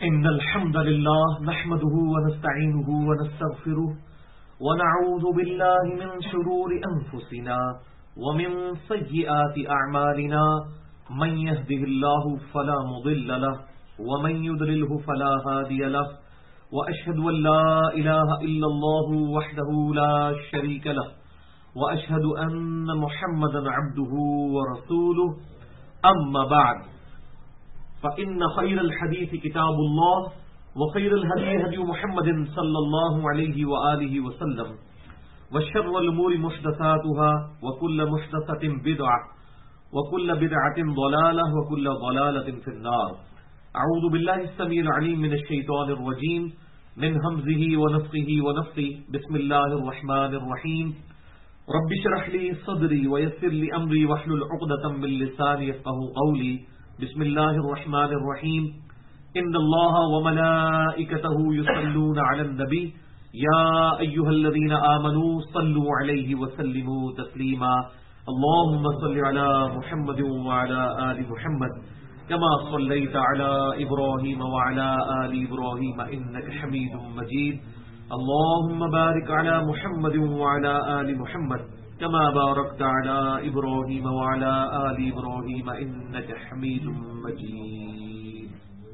إن الحمد لله نحمده ونستعينه ونستغفره ونعوذ بالله من شرور أنفسنا ومن سيئات أعمالنا من يهده الله فلا مضل له ومن يضلله فلا هادي له وأشهد أن لا إله إلا الله وحده لا شريك له وأشهد أن محمدا عبده ورسوله أما بعد فإن خير الحديث كتاب الله وخير الهدي هدي محمد صلى الله عليه وآله وسلم وشر الأمور محدثاتها وكل محدثة بدعة وكل بدعة ضلالة وكل ضلالة في النار. أعوذ بالله السميع العليم من الشيطان الرجيم من همزه ونفخه ونفثه. بسم الله الرحمن الرحيم. رب اشرح لي صدري ويسر لي أمري واحلل عقدة من لساني يفقهوا قولي. بسم الله الرحمن الرحيم. إن الله وملائكته يصلون على النبي يا أيها الذين آمنوا صلوا عليه وسلموا تسليما. اللهم صل على محمد وعلى آل محمد كما صليت على إبراهيم وعلى آل إبراهيم إنك حميد مجيد. اللهم بارك على محمد وعلى آل محمد كما باركت على إبراهيم وعلى آل إبراهيم إنك حميد مجيد.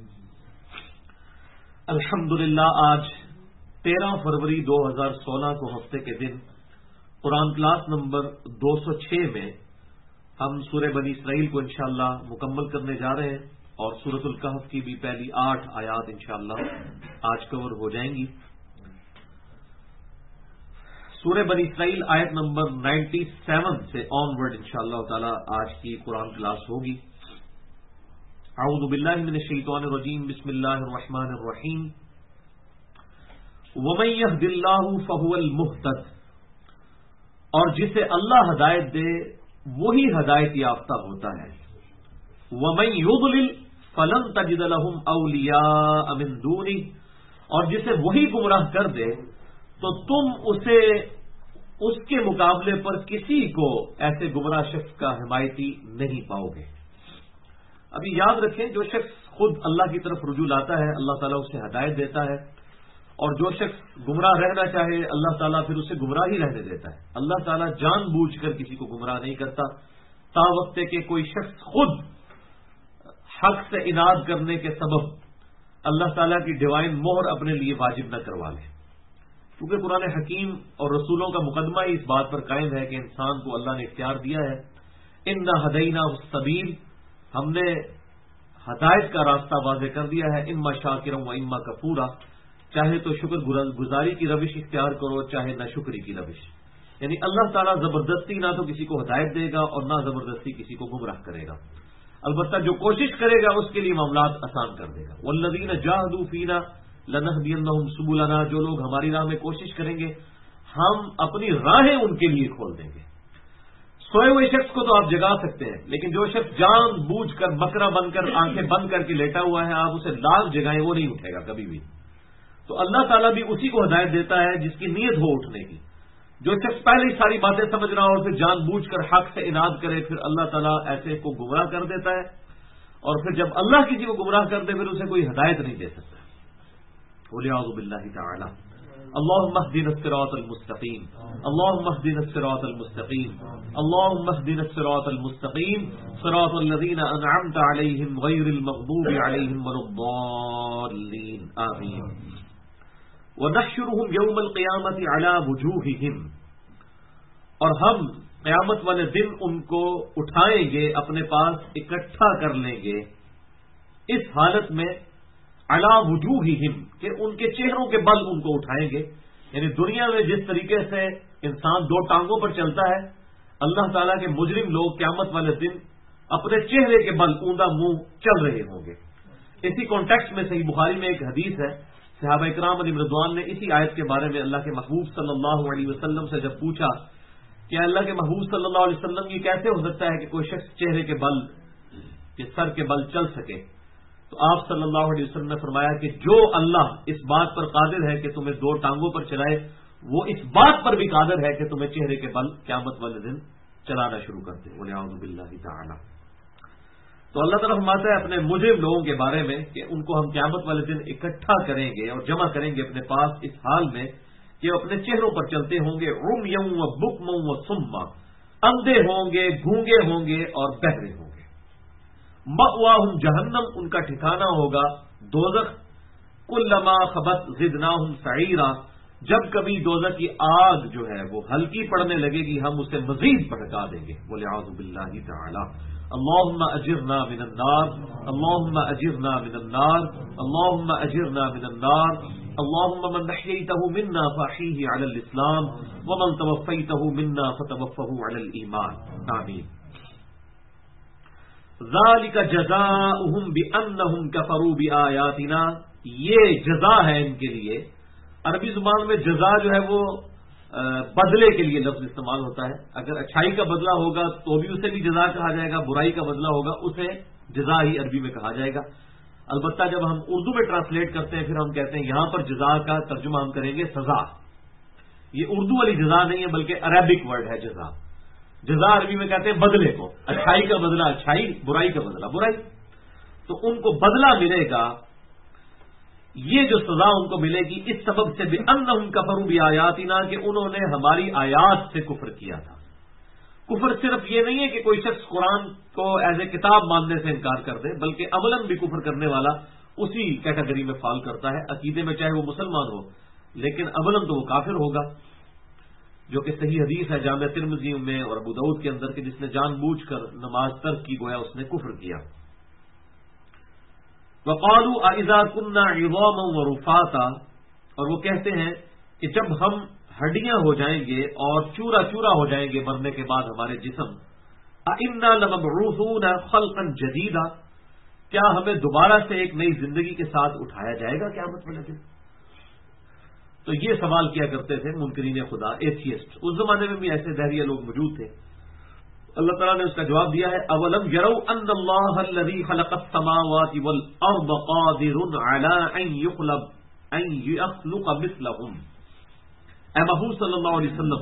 الحمدللہ آج 13 فروری 2016 کو ہفتے کے دن قرآن کلاس نمبر 206 میں ہم سورہ بنی اسرائیل کو انشاءاللہ مکمل کرنے جا رہے ہیں اور سورۃ الکہف کی بھی پہلی 8 آیات انشاءاللہ آج کور ہو جائیں گی. سورہ بنی اسرائیل آیت نمبر 97 سے آن ورڈ انشاءاللہ تعالی آج کی قرآن کلاس ہوگی. اعوذ باللہ من الشیطان الرجیم. بسم اللہ الرحمن الرحیم. ومن یہد اللہ فہو المہتد. اور جسے اللہ ہدایت دے وہی ہدایت یافتہ ہوتا ہے. ومن یضلل فلن تجد لهم اولیاء من دونہ. اور جسے وہی گمراہ کر دے تو تم اسے اس کے مقابلے پر کسی کو ایسے گمراہ شخص کا حمایتی نہیں پاؤ گے. ابھی یاد رکھیں جو شخص خود اللہ کی طرف رجوع لاتا ہے اللہ تعالیٰ اسے ہدایت دیتا ہے اور جو شخص گمراہ رہنا چاہے اللہ تعالیٰ پھر اسے گمراہ ہی رہنے دیتا ہے. اللہ تعالیٰ جان بوجھ کر کسی کو گمراہ نہیں کرتا تا وقت کہ کوئی شخص خود حق سے اناد کرنے کے سبب اللہ تعالیٰ کی ڈیوائن مہر اپنے لیے واجب نہ کروا لے. کیونکہ قرآن حکیم اور رسولوں کا مقدمہ ہی اس بات پر قائم ہے کہ انسان کو اللہ نے اختیار دیا ہے. انا ہدینہ السبیل. ہم نے ہدایت کا راستہ واضح کر دیا ہے. اما شاکرا و اما کفورا. چاہے تو شکر گزاری کی روش اختیار کرو چاہے نہ شکری کی روش. یعنی اللہ تعالیٰ زبردستی نہ تو کسی کو ہدایت دے گا اور نہ زبردستی کسی کو گمراہ کرے گا. البتہ جو کوشش کرے گا اس کے لیے معاملات آسان کر دے گا. والذین جاہدوا فینا لنہدینہم سبلنا. جو لوگ ہماری راہ میں کوشش کریں گے ہم اپنی راہیں ان کے لیے کھول دیں گے. سوئے ہوئے شخص کو تو آپ جگا سکتے ہیں لیکن جو شخص جان بوجھ کر بکرا بن کر آنکھیں بند کر کے لیٹا ہوا ہے آپ اسے لاکھ جگائیں وہ نہیں اٹھے گا کبھی بھی. تو اللہ تعالیٰ بھی اسی کو ہدایت دیتا ہے جس کی نیت ہو اٹھنے کی. جو شخص پہلے ہی ساری باتیں سمجھ رہا ہو اور پھر جان بوجھ کر حق سے اناد کرے پھر اللہ تعالیٰ ایسے کو گمراہ کر دیتا ہے اور پھر جب اللہ کسی کو گمراہ کر دے پھر اسے کوئی ہدایت نہیں دے سکتا. وَلِعَوْذُ بِاللَّهِ تَعَالَى. اللهم اهدنا الصراط المستقيم. اللهم اهدنا الصراط المستقيم. اللهم اهدنا الصراط المستقيم صراط الذين أنعمت عليهم غير المغضوب عليهم ولا الضالين. آمين. وَنَحْشُرُهُمْ يَوْمَ الْقِيَامَةِ عَلَى وُجُوهِهِمْ. اور ہم قیامت والے دن ان کو اٹھائیں گے اپنے پاس اکٹھا کر لیں گے اس حالت میں علی وجوہہم کہ ان کے چہروں کے بل ان کو اٹھائیں گے. یعنی دنیا میں جس طریقے سے انسان 2 ٹانگوں پر چلتا ہے اللہ تعالیٰ کے مجرم لوگ قیامت والے دن اپنے چہرے کے بل اوندا منہ چل رہے ہوں گے. اسی کانٹیکسٹ میں صحیح بخاری میں ایک حدیث ہے. صحابہ اکرام علیہم رضوان نے اسی آیت کے بارے میں اللہ کے محبوب صلی اللہ علیہ وسلم سے جب پوچھا کہ اللہ کے محبوب صلی اللہ علیہ وسلم یہ کیسے ہو سکتا ہے کہ کوئی شخص چہرے کے بل کے سر کے بل چل سکے تو آپ صلی اللہ علیہ وسلم نے فرمایا کہ جو اللہ اس بات پر قادر ہے کہ تمہیں 2 ٹانگوں پر چلائے وہ اس بات پر بھی قادر ہے کہ تمہیں چہرے کے بل قیامت والے دن چلانا شروع کر دے. وَلِعَوْذُ بِاللَّهِ تَعَالَى. تو اللہ تعالیٰ فرماتا ہے اپنے مجرم لوگوں کے بارے میں کہ ان کو ہم قیامت والے دن اکٹھا کریں گے اور جمع کریں گے اپنے پاس اس حال میں کہ اپنے چہروں پر چلتے ہوں گے عمیًا وبکمًا وصمًا، اندھے ہوں گے، گونگے ہوں گے اور بہرے ہوں گے۔ مأواہم جہنم، ان کا ٹھکانہ ہوگا دوزخ۔ کلما خبت زدناہم سعیرا، جب کبھی دوزخ کی آگ جو ہے وہ ہلکی پڑنے لگے گی ہم اسے مزید بھڑکا دیں گے۔ وَلِعَوْذُ بِاللَّهِ تَعَالَى اللهم اجرنا من النار اللهم اجرنا من النار اللهم اجرنا من النار اللهم من احييته منا فاحيه على الاسلام ومن توفيته منا فتوفه على الايمان آمین۔ ذلك جزاؤهم بانهم كفروا بآياتنا، یہ جزا ہے ان کے لیے۔ عربی زبان میں جزا جو ہے وہ بدلے کے لیے لفظ استعمال ہوتا ہے۔ اگر اچھائی کا بدلہ ہوگا تو بھی اسے بھی جزا کہا جائے گا، برائی کا بدلہ ہوگا اسے جزا ہی عربی میں کہا جائے گا۔ البتہ جب ہم اردو میں ٹرانسلیٹ کرتے ہیں پھر ہم کہتے ہیں یہاں پر جزا کا ترجمہ ہم کریں گے سزا۔ یہ اردو والی جزا نہیں ہے بلکہ عربک ورڈ ہے جزا۔ جزا عربی میں کہتے ہیں بدلے کو، اچھائی کا بدلہ اچھائی، برائی کا بدلہ برائی۔ تو ان کو بدلہ ملے گا، یہ جو سزا ان کو ملے گی اس سبب سے بِأَنَّهُمْ كَفَرُوا بِآيَاتِنَا، کہ انہوں نے ہماری آیات سے کفر کیا تھا۔ کفر صرف یہ نہیں ہے کہ کوئی شخص قرآن کو ایز اے کتاب ماننے سے انکار کر دے، بلکہ عملاً بھی کفر کرنے والا اسی کیٹیگری میں فال کرتا ہے۔ عقیدے میں چاہے وہ مسلمان ہو لیکن عملاً تو وہ کافر ہوگا، جو کہ صحیح حدیث ہے جامع ترمذی میں اور ابو داؤد کے اندر کہ جس نے جان بوجھ کر نماز ترک کی گویا اس نے کفر کیا۔ وَقَالُوا أَإِذَا كُنَّا عِظَامًا وَرُفَاتًا، اور وہ کہتے ہیں کہ جب ہم ہڈیاں ہو جائیں گے اور چورا چورا ہو جائیں گے مرنے کے بعد ہمارے جسم، أَإِنَّا لَمَبْعُوثُونَ خَلْقًا جَدِيدًا، کیا ہمیں دوبارہ سے ایک نئی زندگی کے ساتھ اٹھایا جائے گا قیامت والے دن؟ تو یہ سوال کیا کرتے تھے منکرین خدا، ایتھیسٹ۔ اس زمانے میں بھی ایسے دہریہ لوگ موجود تھے۔ اللہ تعالیٰ نے اس کا جواب دیا ہے اولم یروا ان اللہ الذی خلق السماوات والارض قادر علی ان یخلق مثلهم۔ اے محبوب صلی اللہ علیہ وسلم،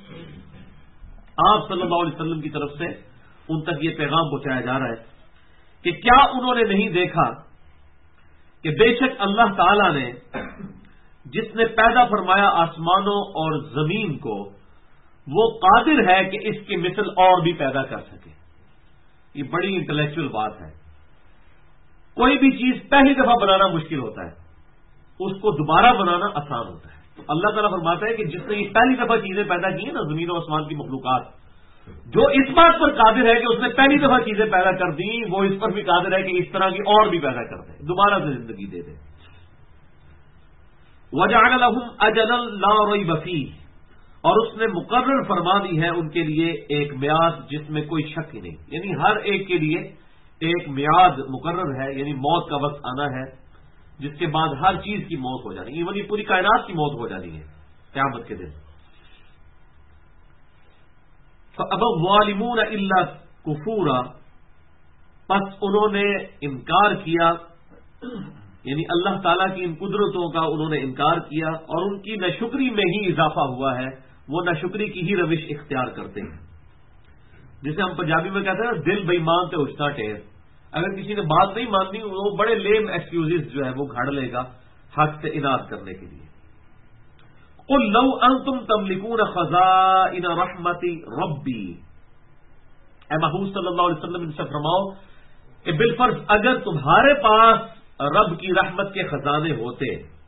آپ صلی اللہ علیہ وسلم کی طرف سے ان تک یہ پیغام پہنچایا جا رہا ہے کہ کیا انہوں نے نہیں دیکھا کہ بے شک اللہ تعالیٰ نے جس نے پیدا فرمایا آسمانوں اور زمین کو وہ قادر ہے کہ اس کی مثل اور بھی پیدا کر سکے۔ یہ بڑی انٹلیکچوئل بات ہے۔ کوئی بھی چیز پہلی دفعہ بنانا مشکل ہوتا ہے، اس کو دوبارہ بنانا آسان ہوتا ہے۔ تو اللہ تعالیٰ فرماتا ہے کہ جس نے یہ پہلی دفعہ چیزیں پیدا کی ہیں نا، زمین و آسمان کی مخلوقات، جو اس بات پر قادر ہے کہ اس نے پہلی دفعہ چیزیں پیدا کر دی، وہ اس پر بھی قادر ہے کہ اس طرح کی اور بھی پیدا کر دے، دوبارہ سے زندگی دے دے۔ وَجَعَلَ لَهُمْ أَجَلًا لَا رَيْبَ فِيهِ، اور اس نے مقرر فرما دی ہے ان کے لیے ایک میعاد جس میں کوئی شک ہی نہیں، یعنی ہر ایک کے لیے ایک میعاد مقرر ہے، یعنی موت کا وقت آنا ہے جس کے بعد ہر چیز کی موت ہو جانی ہے، ایون یہ پوری کائنات کی موت ہو جانی ہے قیامت کے دن۔ فَأَبَى الظَّالِمُونَ إِلَّا كُفُورًا، پس انہوں نے انکار کیا، یعنی اللہ تعالیٰ کی ان قدرتوں کا انہوں نے انکار کیا اور ان کی ناشکری میں ہی اضافہ ہوا ہے، وہ ناشکری کی ہی روش اختیار کرتے ہیں۔ جسے ہم پنجابی میں کہتے ہیں نا، دل بےمان تے اچھتا ٹیر۔ اگر کسی نے بات نہیں ماننی وہ بڑے لیم ایکسکیوزز جو ہے وہ گھاڑ لے گا حق سے اناد کرنے کے لیے۔ قُل لَوْ أَنْتُمْ تَمْلِكُونَ خَزَائِنَ رَحْمَتِ رَبِّي، اے محبوب صلی اللہ علیہ وسلم ان سے فرماؤ کہ بالفرض اگر تمہارے پاس رب کی رحمت کے خزانے ہوتے،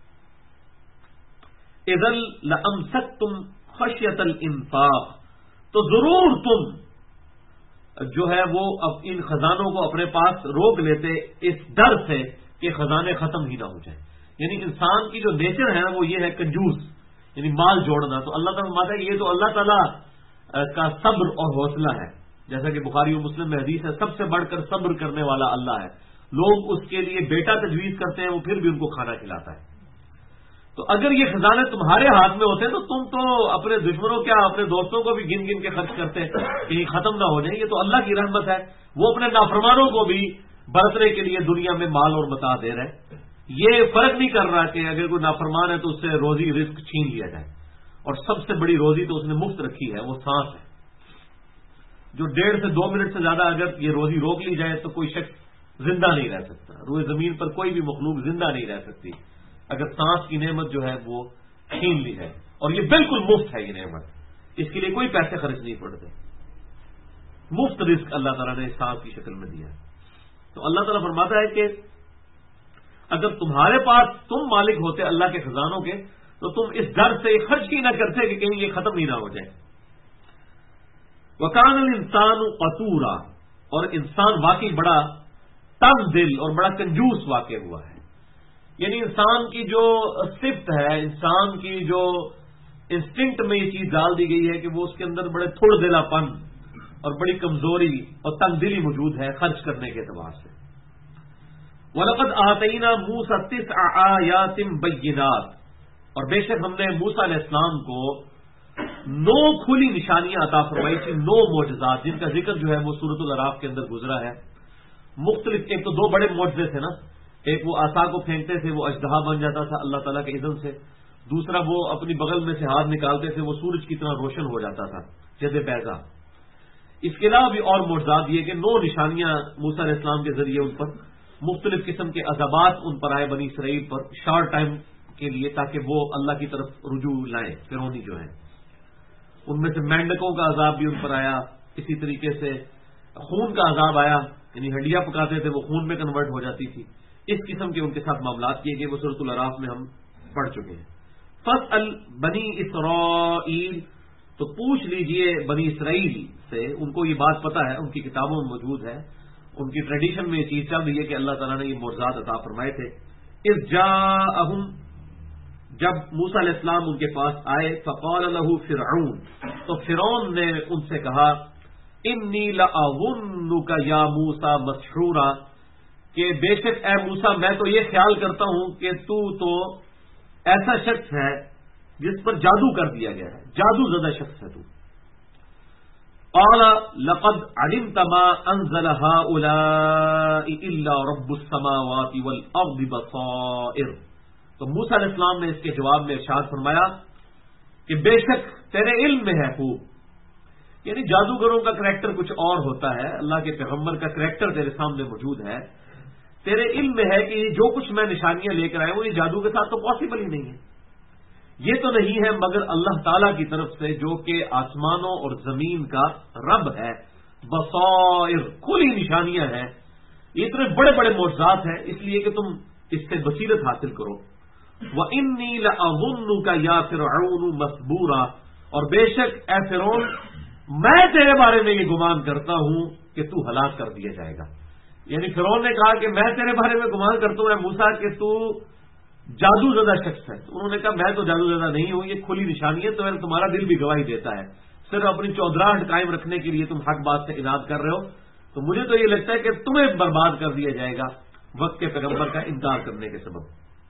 اذا لامسکتم خشیۃ الانفاق، تو ضرور تم جو ہے وہ اب ان خزانوں کو اپنے پاس روک لیتے اس ڈر سے کہ خزانے ختم ہی نہ ہو جائیں۔ یعنی انسان کی جو نیچر ہے وہ یہ ہے کنجوس، یعنی مال جوڑنا۔ تو اللہ تعالیٰ فرماتا ہے یہ تو اللہ تعالیٰ کا صبر اور حوصلہ ہے، جیسا کہ بخاری و مسلم میں حدیث ہے سب سے بڑھ کر صبر کرنے والا اللہ ہے۔ لوگ اس کے لیے بیٹا تجویز کرتے ہیں، وہ پھر بھی ان کو کھانا کھلاتا ہے۔ تو اگر یہ خزانے تمہارے ہاتھ میں ہوتے تو تم تو اپنے دشمنوں کیا اپنے دوستوں کو بھی گن گن کے خرچ کرتے کہ یہ ختم نہ ہو جائیں۔ یہ تو اللہ کی رحمت ہے، وہ اپنے نافرمانوں کو بھی برتنے کے لیے دنیا میں مال اور متاع دے رہے ہیں۔ یہ فرق نہیں کر رہا کہ اگر کوئی نافرمان ہے تو اس سے روزی رزق چھین لیا جائے، اور سب سے بڑی روزی تو اس نے مفت رکھی ہے، وہ سانس ہے۔ جو 1.5 سے 2 منٹ سے زیادہ اگر یہ روزی روک لی جائے تو کوئی شخص زندہ نہیں رہ سکتا. روئے زمین پر کوئی بھی مخلوق زندہ نہیں رہ سکتی اگر سانس کی نعمت جو ہے وہ چھین لی جائے. اور یہ بالکل مفت ہے یہ نعمت, اس کے لیے کوئی پیسے خرچ نہیں پڑتے. مفت رزق اللہ تعالیٰ نے سانس کی شکل میں دیا. تو اللہ تعالیٰ فرماتا ہے کہ اگر تمہارے پاس تم مالک ہوتے اللہ کے خزانوں کے تو تم اس ڈر سے خرچ ہی نہ کرتے کہ کہیں یہ ختم ہی نہ ہو جائے. وکان الانسان قتورا, اور انسان واقعی بڑا تنگ دل اور بڑا کنجوس واقع ہوا ہے. یعنی انسان کی جو صفت ہے, انسان کی جو انسٹنکٹ میں یہ چیز ڈال دی گئی ہے کہ وہ اس کے اندر بڑے تھوڑ دلا پن اور بڑی کمزوری اور تنگ دلی موجود ہے خرچ کرنے کے اعتبار سے. وَلَقَدْ آتَيْنَا مُوسَىٰ 9 آيَاتٍ بَيِّنَاتٍ, اور بے شک ہم نے موسیٰ علیہ السلام کو 9 کھلی نشانیاں عطا فرمائی تھی, 9 معجزات جن کا ذکر جو ہے وہ سورۃ الاعراف کے اندر گزرا ہے. مختلف, ایک تو 2 بڑے معجزے تھے نا, ایک وہ عصا کو پھینکتے تھے وہ اژدہا بن جاتا تھا اللہ تعالیٰ کے اذن سے, دوسرا وہ اپنی بغل میں سے ہاتھ نکالتے تھے وہ سورج کی طرح روشن ہو جاتا تھا جیسے بیضا. اس کے علاوہ بھی اور معجزات یہ کہ 9 نشانیاں موسیٰ علیہ السلام کے ذریعے ان پر مختلف قسم کے عذابات ان پر آئے بنی اسرائیل پر شارٹ ٹائم کے لیے تاکہ وہ اللہ کی طرف رجوع لائیں. فرعونی جو ہیں ان میں سے مینڈکوں کا عذاب بھی ان پر آیا, اسی طریقے سے خون کا عذاب آیا, یعنی ہڈیاں پکاتے تھے وہ خون میں کنورٹ ہو جاتی تھی. اس قسم کے ان کے ساتھ معاملات کیے گئے, وہ سورۃ الاعراف میں ہم پڑھ چکے ہیں. فاسأل بنی اسرائیل, تو پوچھ لیجئے بنی اسرائیل سے, ان کو یہ بات پتہ ہے, ان کی کتابوں میں موجود ہے, ان کی ٹریڈیشن میں یہ چیز چل رہی ہے کہ اللہ تعالیٰ نے یہ معجزات عطا فرمائے تھے. اذ جاءہم, جب موسیٰ علیہ السلام ان کے پاس آئے, فقال له فرعون, تو فرعون نے ان سے کہا انی لأظنک یا موسیٰ مسحورا, کہ بے شک اے موسیٰ میں تو یہ خیال کرتا ہوں کہ تو ایسا شخص ہے جس پر جادو کر دیا گیا ہے, جادو زدہ شخص ہے تو. قال لقد علمت ما انزل هؤلاء الا رب السماوات والارض بصائر, تو موسیٰ علیہ السلام نے اس کے جواب میں ارشاد فرمایا کہ بے شک تیرے علم میں ہے خوب, یعنی جادوگروں کا کریکٹر کچھ اور ہوتا ہے, اللہ کے پیغمبر کا کریکٹر تیرے سامنے موجود ہے, تیرے علم میں ہے کہ جو کچھ میں نشانیاں لے کر آیا ہوں یہ جادو کے ساتھ تو پاسبل ہی نہیں ہے. یہ تو نہیں ہے مگر اللہ تعالیٰ کی طرف سے جو کہ آسمانوں اور زمین کا رب ہے, بصائر کھلی نشانیاں ہیں, یہ اتنے بڑے بڑے معجزات ہیں اس لیے کہ تم اس سے بصیرت حاصل کرو. وَإِنِّي لَأَظُنُّكَ يَا فِرْعَوْنُ مَثْبُورًا, اور بے شک اے فرعون میں تیرے بارے میں یہ گمان کرتا ہوں کہ تو ہلاک کر دیا جائے گا. یعنی فرعون نے کہا کہ میں تیرے بارے میں گمان کرتا ہوں اے موسیٰ کہ تو جادو زدہ شخص ہے. انہوں نے کہا میں تو جادو زدہ نہیں ہوں, یہ کھلی نشانی ہے, تو تمہارا دل بھی گواہی دیتا ہے, صرف اپنی چودراہٹ قائم رکھنے کے لیے تم حق بات سے اناد کر رہے ہو, تو مجھے تو یہ لگتا ہے کہ تمہیں برباد کر دیا جائے گا وقت کے پیغمبر کا انکار کرنے کے سبب.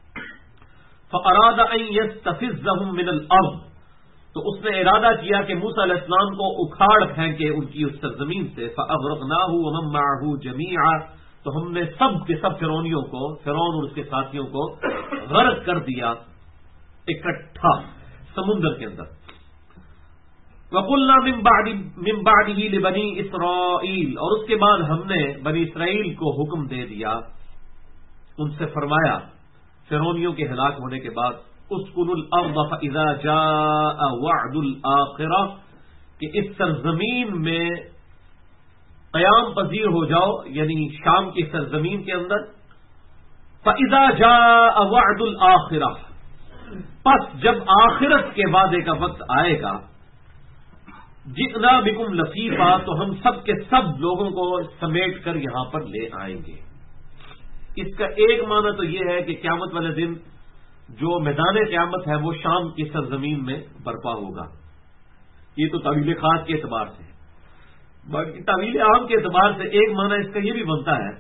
فَأَرَادَ أَن يَسْتَفِزَّهُم مِّنَ الْأَرْضِ, تو اس نے ارادہ کیا کہ موسیٰ علیہ السلام کو اکھاڑ پھینکے ان کی اس سرزمین سے. فَأَغْرَقْنَاهُ وَمَن مَّعَهُ جَمِيعًا, تو ہم نے سب کے سب فرعونیوں کو, فرعون اور اس کے ساتھیوں کو غرق کر دیا اکٹھا سمندر کے اندر. وَقُلْنَا مِن بَعْدِهِ لِبَنِي إِسْرَائِيلَ, اور اس کے بعد ہم نے بنی اسرائیل کو حکم دے دیا, ان سے فرمایا فرعونیوں کے ہلاک ہونے کے بعد, اسکنوا الارض فاذا جاء وعد الاخرہ, کہ اس سرزمین میں قیام پذیر ہو جاؤ, یعنی شام کی سرزمین کے اندر. فاذا جاء وعد الاخرہ, پس جب آخرت کے وعدے کا وقت آئے گا, جئنا بکم لفیفا, تو ہم سب کے سب لوگوں کو سمیٹ کر یہاں پر لے آئیں گے. اس کا ایک معنی تو یہ ہے کہ قیامت والے دن جو میدان قیامت ہے وہ شام کی سرزمین میں برپا ہوگا. یہ تو تعویل خاص کے اعتبار سے. باقی تعویل عام کے اعتبار سے ایک معنی اس کا یہ بھی بنتا ہے,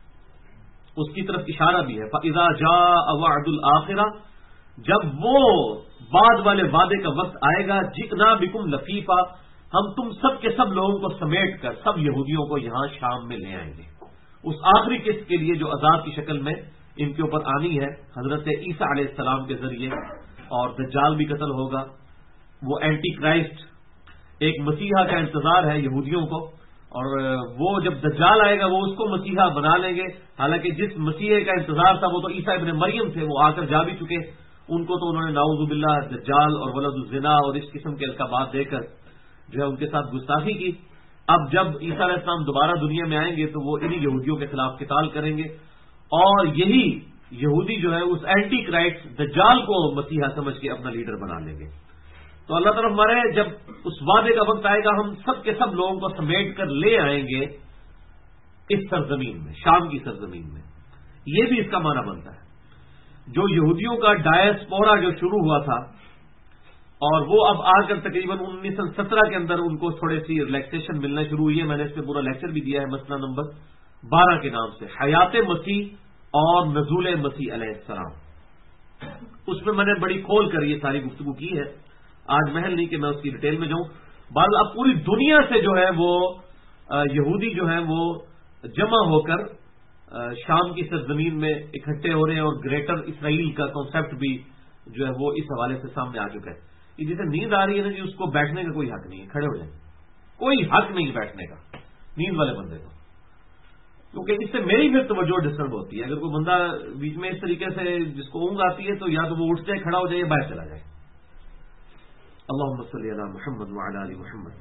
اس کی طرف اشارہ بھی ہے, فَإِذَا جَاءَ وَعْدُ الْآخِرَةِ, جب وہ بعد والے وعدے کا وقت آئے گا, جِئْنَا بِكُمْ لَفِيفًا, ہم تم سب کے سب لوگوں کو سمیٹ کر سب یہودیوں کو یہاں شام میں لے آئیں گے. اس آخری قسط کے لیے جو عذاب کی شکل میں ان کے اوپر آنی ہے حضرت عیسیٰ علیہ السلام کے ذریعے, اور دجال بھی قتل ہوگا, وہ اینٹی کرائسٹ ایک مسیحا کا انتظار ہے یہودیوں کو، اور وہ جب دجال آئے گا وہ اس کو مسیحا بنا لیں گے. حالانکہ جس مسیحے کا انتظار تھا وہ تو عیسیٰ ابن مریم تھے، وہ آ کر جا بھی چکے. ان کو تو انہوں نے نعوذ باللہ دجال اور ولد الزنا اور اس قسم کے القابات دے کر جو ہے ان کے ساتھ گستاخی کی. اب جب عیسیٰ علیہ السلام دوبارہ دنیا میں آئیں گے تو وہ انہی یہودیوں کے خلاف قتال کریں گے، اور یہی یہودی جو ہے اس اینٹی کرائسٹ دجال کو مسیحا سمجھ کے اپنا لیڈر بنا لیں گے. تو اللہ تعالیٰ ہمارے جب اس وعدے کا وقت آئے گا ہم سب کے سب لوگوں کو سمیٹ کر لے آئیں گے اس سرزمین میں، شام کی سرزمین میں. یہ بھی اس کا معنی بنتا ہے. جو یہودیوں کا ڈائسپورا جو شروع ہوا تھا اور وہ اب آ کر تقریباً 1917 کے اندر ان کو تھوڑے سی ریلیکسیشن ملنا شروع ہوئی ہے. میں نے اس پہ پورا لیکچر بھی دیا ہے مسئلہ نمبر 12 کے نام سے، حیات مسیح اور نزول مسیح علیہ السلام. اس میں میں نے بڑی کھول کر یہ ساری گفتگو کی ہے. آج محل نہیں کہ میں اس کی ڈیٹیل میں جاؤں. بعض اب پوری دنیا سے جو ہے وہ یہودی جو ہیں وہ جمع ہو کر شام کی سرزمین میں اکٹھے ہو رہے ہیں، اور گریٹر اسرائیل کا کانسیپٹ بھی جو ہے وہ اس حوالے سے سامنے آ چکا ہے. یہ جسے نیند آ رہی ہے نا جی، اس کو بیٹھنے کا کوئی حق نہیں ہے، کھڑے ہو جائیں. کوئی حق نہیں بیٹھنے کا نیند والے بندے کو، کیونکہ اس سے میری پھر توجہ ڈسٹرب ہوتی ہے. اگر کوئی بندہ بیچ میں اس طریقے سے جس کو اونگ آتی ہے تو یا تو وہ اٹھ جائے، کھڑا ہو جائے، باہر چلا جائے. اللہم صلی علی محمد وعلی آل محمد.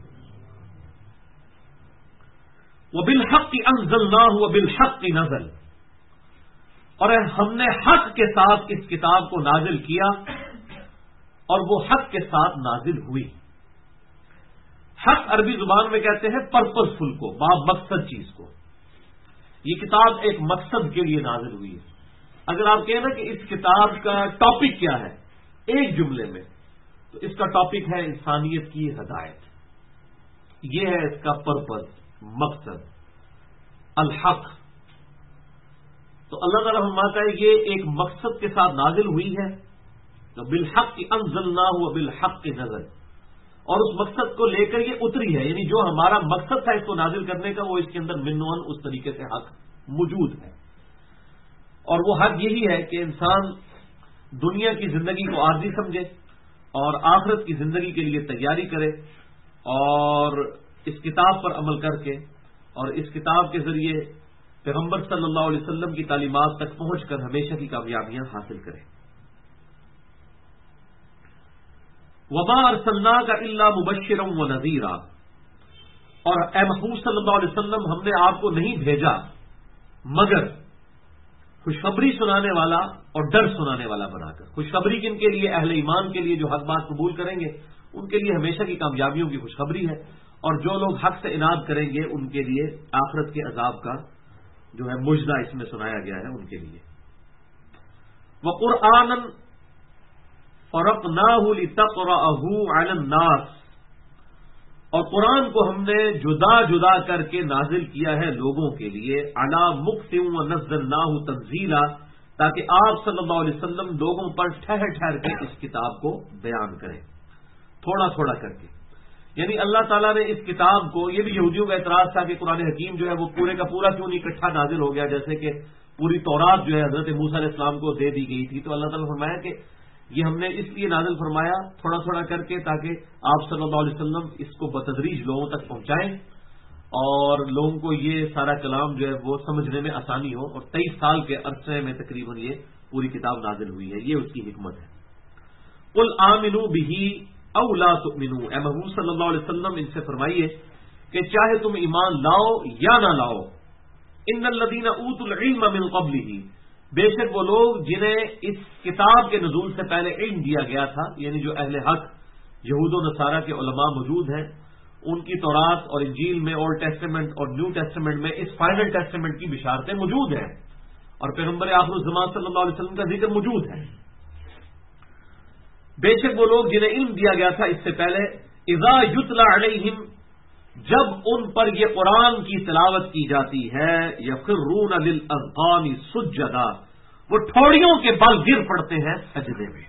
وبالحق انزلناہ وبالحق نزل، اور ہم نے حق کے ساتھ اس کتاب کو نازل کیا اور وہ حق کے ساتھ نازل ہوئی. حق عربی زبان میں کہتے ہیں پرپز فل کو، باب مقصد چیز کو. یہ کتاب ایک مقصد کے لیے نازل ہوئی ہے. اگر آپ کہیں نا کہ اس کتاب کا ٹاپک کیا ہے ایک جملے میں، تو اس کا ٹاپک ہے انسانیت کی ہدایت. یہ ہے اس کا پرپز، مقصد، الحق. تو اللہ تعالیٰ فرماتا ہے یہ ایک مقصد کے ساتھ نازل ہوئی ہے. تو بالحق انزلناہ وبالحق نزل، اور اس مقصد کو لے کر یہ اتری ہے. یعنی جو ہمارا مقصد تھا اس کو نازل کرنے کا، وہ اس کے اندر منون اس طریقے سے حق موجود ہے. اور وہ حق یہی ہے کہ انسان دنیا کی زندگی کو عارضی سمجھے اور آخرت کی زندگی کے لیے تیاری کرے، اور اس کتاب پر عمل کر کے اور اس کتاب کے ذریعے پیغمبر صلی اللہ علیہ وسلم کی تعلیمات تک پہنچ کر ہمیشہ کی کامیابیاں حاصل کرے. وما ارسلناک الا مبشرا ونذیرا، اور اے محمود صلی اللہ علیہ وسلم ہم نے آپ کو نہیں بھیجا مگر خوشخبری سنانے والا اور ڈر سنانے والا بنا کر. خوشخبری کن کے لیے؟ اہل ایمان کے لیے جو حق بات قبول کریں گے ان کے لیے ہمیشہ کی کامیابیوں کی خوشخبری ہے، اور جو لوگ حق سے اناد کریں گے ان کے لیے آخرت کے عذاب کا جو ہے مجزہ اس میں سنایا گیا ہے ان کے لیے. وقرآنا فرقناہ لتقرأہ علی الناس، اور قرآن کو ہم نے جدا جدا کر کے نازل کیا ہے لوگوں کے لیے. علی مکث ونزلناہ تنزیلا، تاکہ آپ صلی اللہ علیہ وسلم لوگوں پر ٹھہر ٹھہر کے اس کتاب کو بیان کریں، تھوڑا تھوڑا کر کے. یعنی اللہ تعالیٰ نے اس کتاب کو، یہ بھی یہودیوں کا اعتراض تھا کہ قرآن حکیم جو ہے وہ پورے کا پورا کیوں نہیں اکٹھا نازل ہو گیا، جیسے کہ پوری تورات جو ہے حضرت موسیٰ علیہ السلام کو دے دی گئی تھی. تو اللہ تعالیٰ نے فرمایا کہ یہ ہم نے اس لیے نازل فرمایا تھوڑا تھوڑا کر کے تاکہ آپ صلی اللہ علیہ وسلم اس کو بتدریج لوگوں تک پہنچائیں اور لوگوں کو یہ سارا کلام جو ہے وہ سمجھنے میں آسانی ہو. اور 23 سال کے عرصے میں تقریباً یہ پوری کتاب نازل ہوئی ہے. یہ اس کی حکمت ہے. قل آمنوا بہ او لا تؤمنوا، اے محمود صلی اللہ علیہ وسلم ان سے فرمائیے کہ چاہے تم ایمان لاؤ یا نہ لاؤ. ان الذین اوتوا العلم من قبلہ، بے شک وہ لوگ جنہیں اس کتاب کے نزول سے پہلے علم دیا گیا تھا، یعنی جو اہل حق یہود و نصارہ کے علماء موجود ہیں، ان کی تورات اور انجیل میں، اولڈ ٹیسٹمنٹ اور نیو ٹیسٹمنٹ میں اس فائنل ٹیسٹمنٹ کی بشارتیں موجود ہیں، اور پیغمبر آخر الزمان صلی اللہ علیہ وسلم کا ذکر موجود ہے. بے شک وہ لوگ جنہیں علم دیا گیا تھا اس سے پہلے، اذا یتلی علیہم، جب ان پر یہ قرآن کی تلاوت کی جاتی ہے، یخرون للاذقان سجدا، وہ ٹھوڑیوں کے بل گر پڑتے ہیں سجدے میں.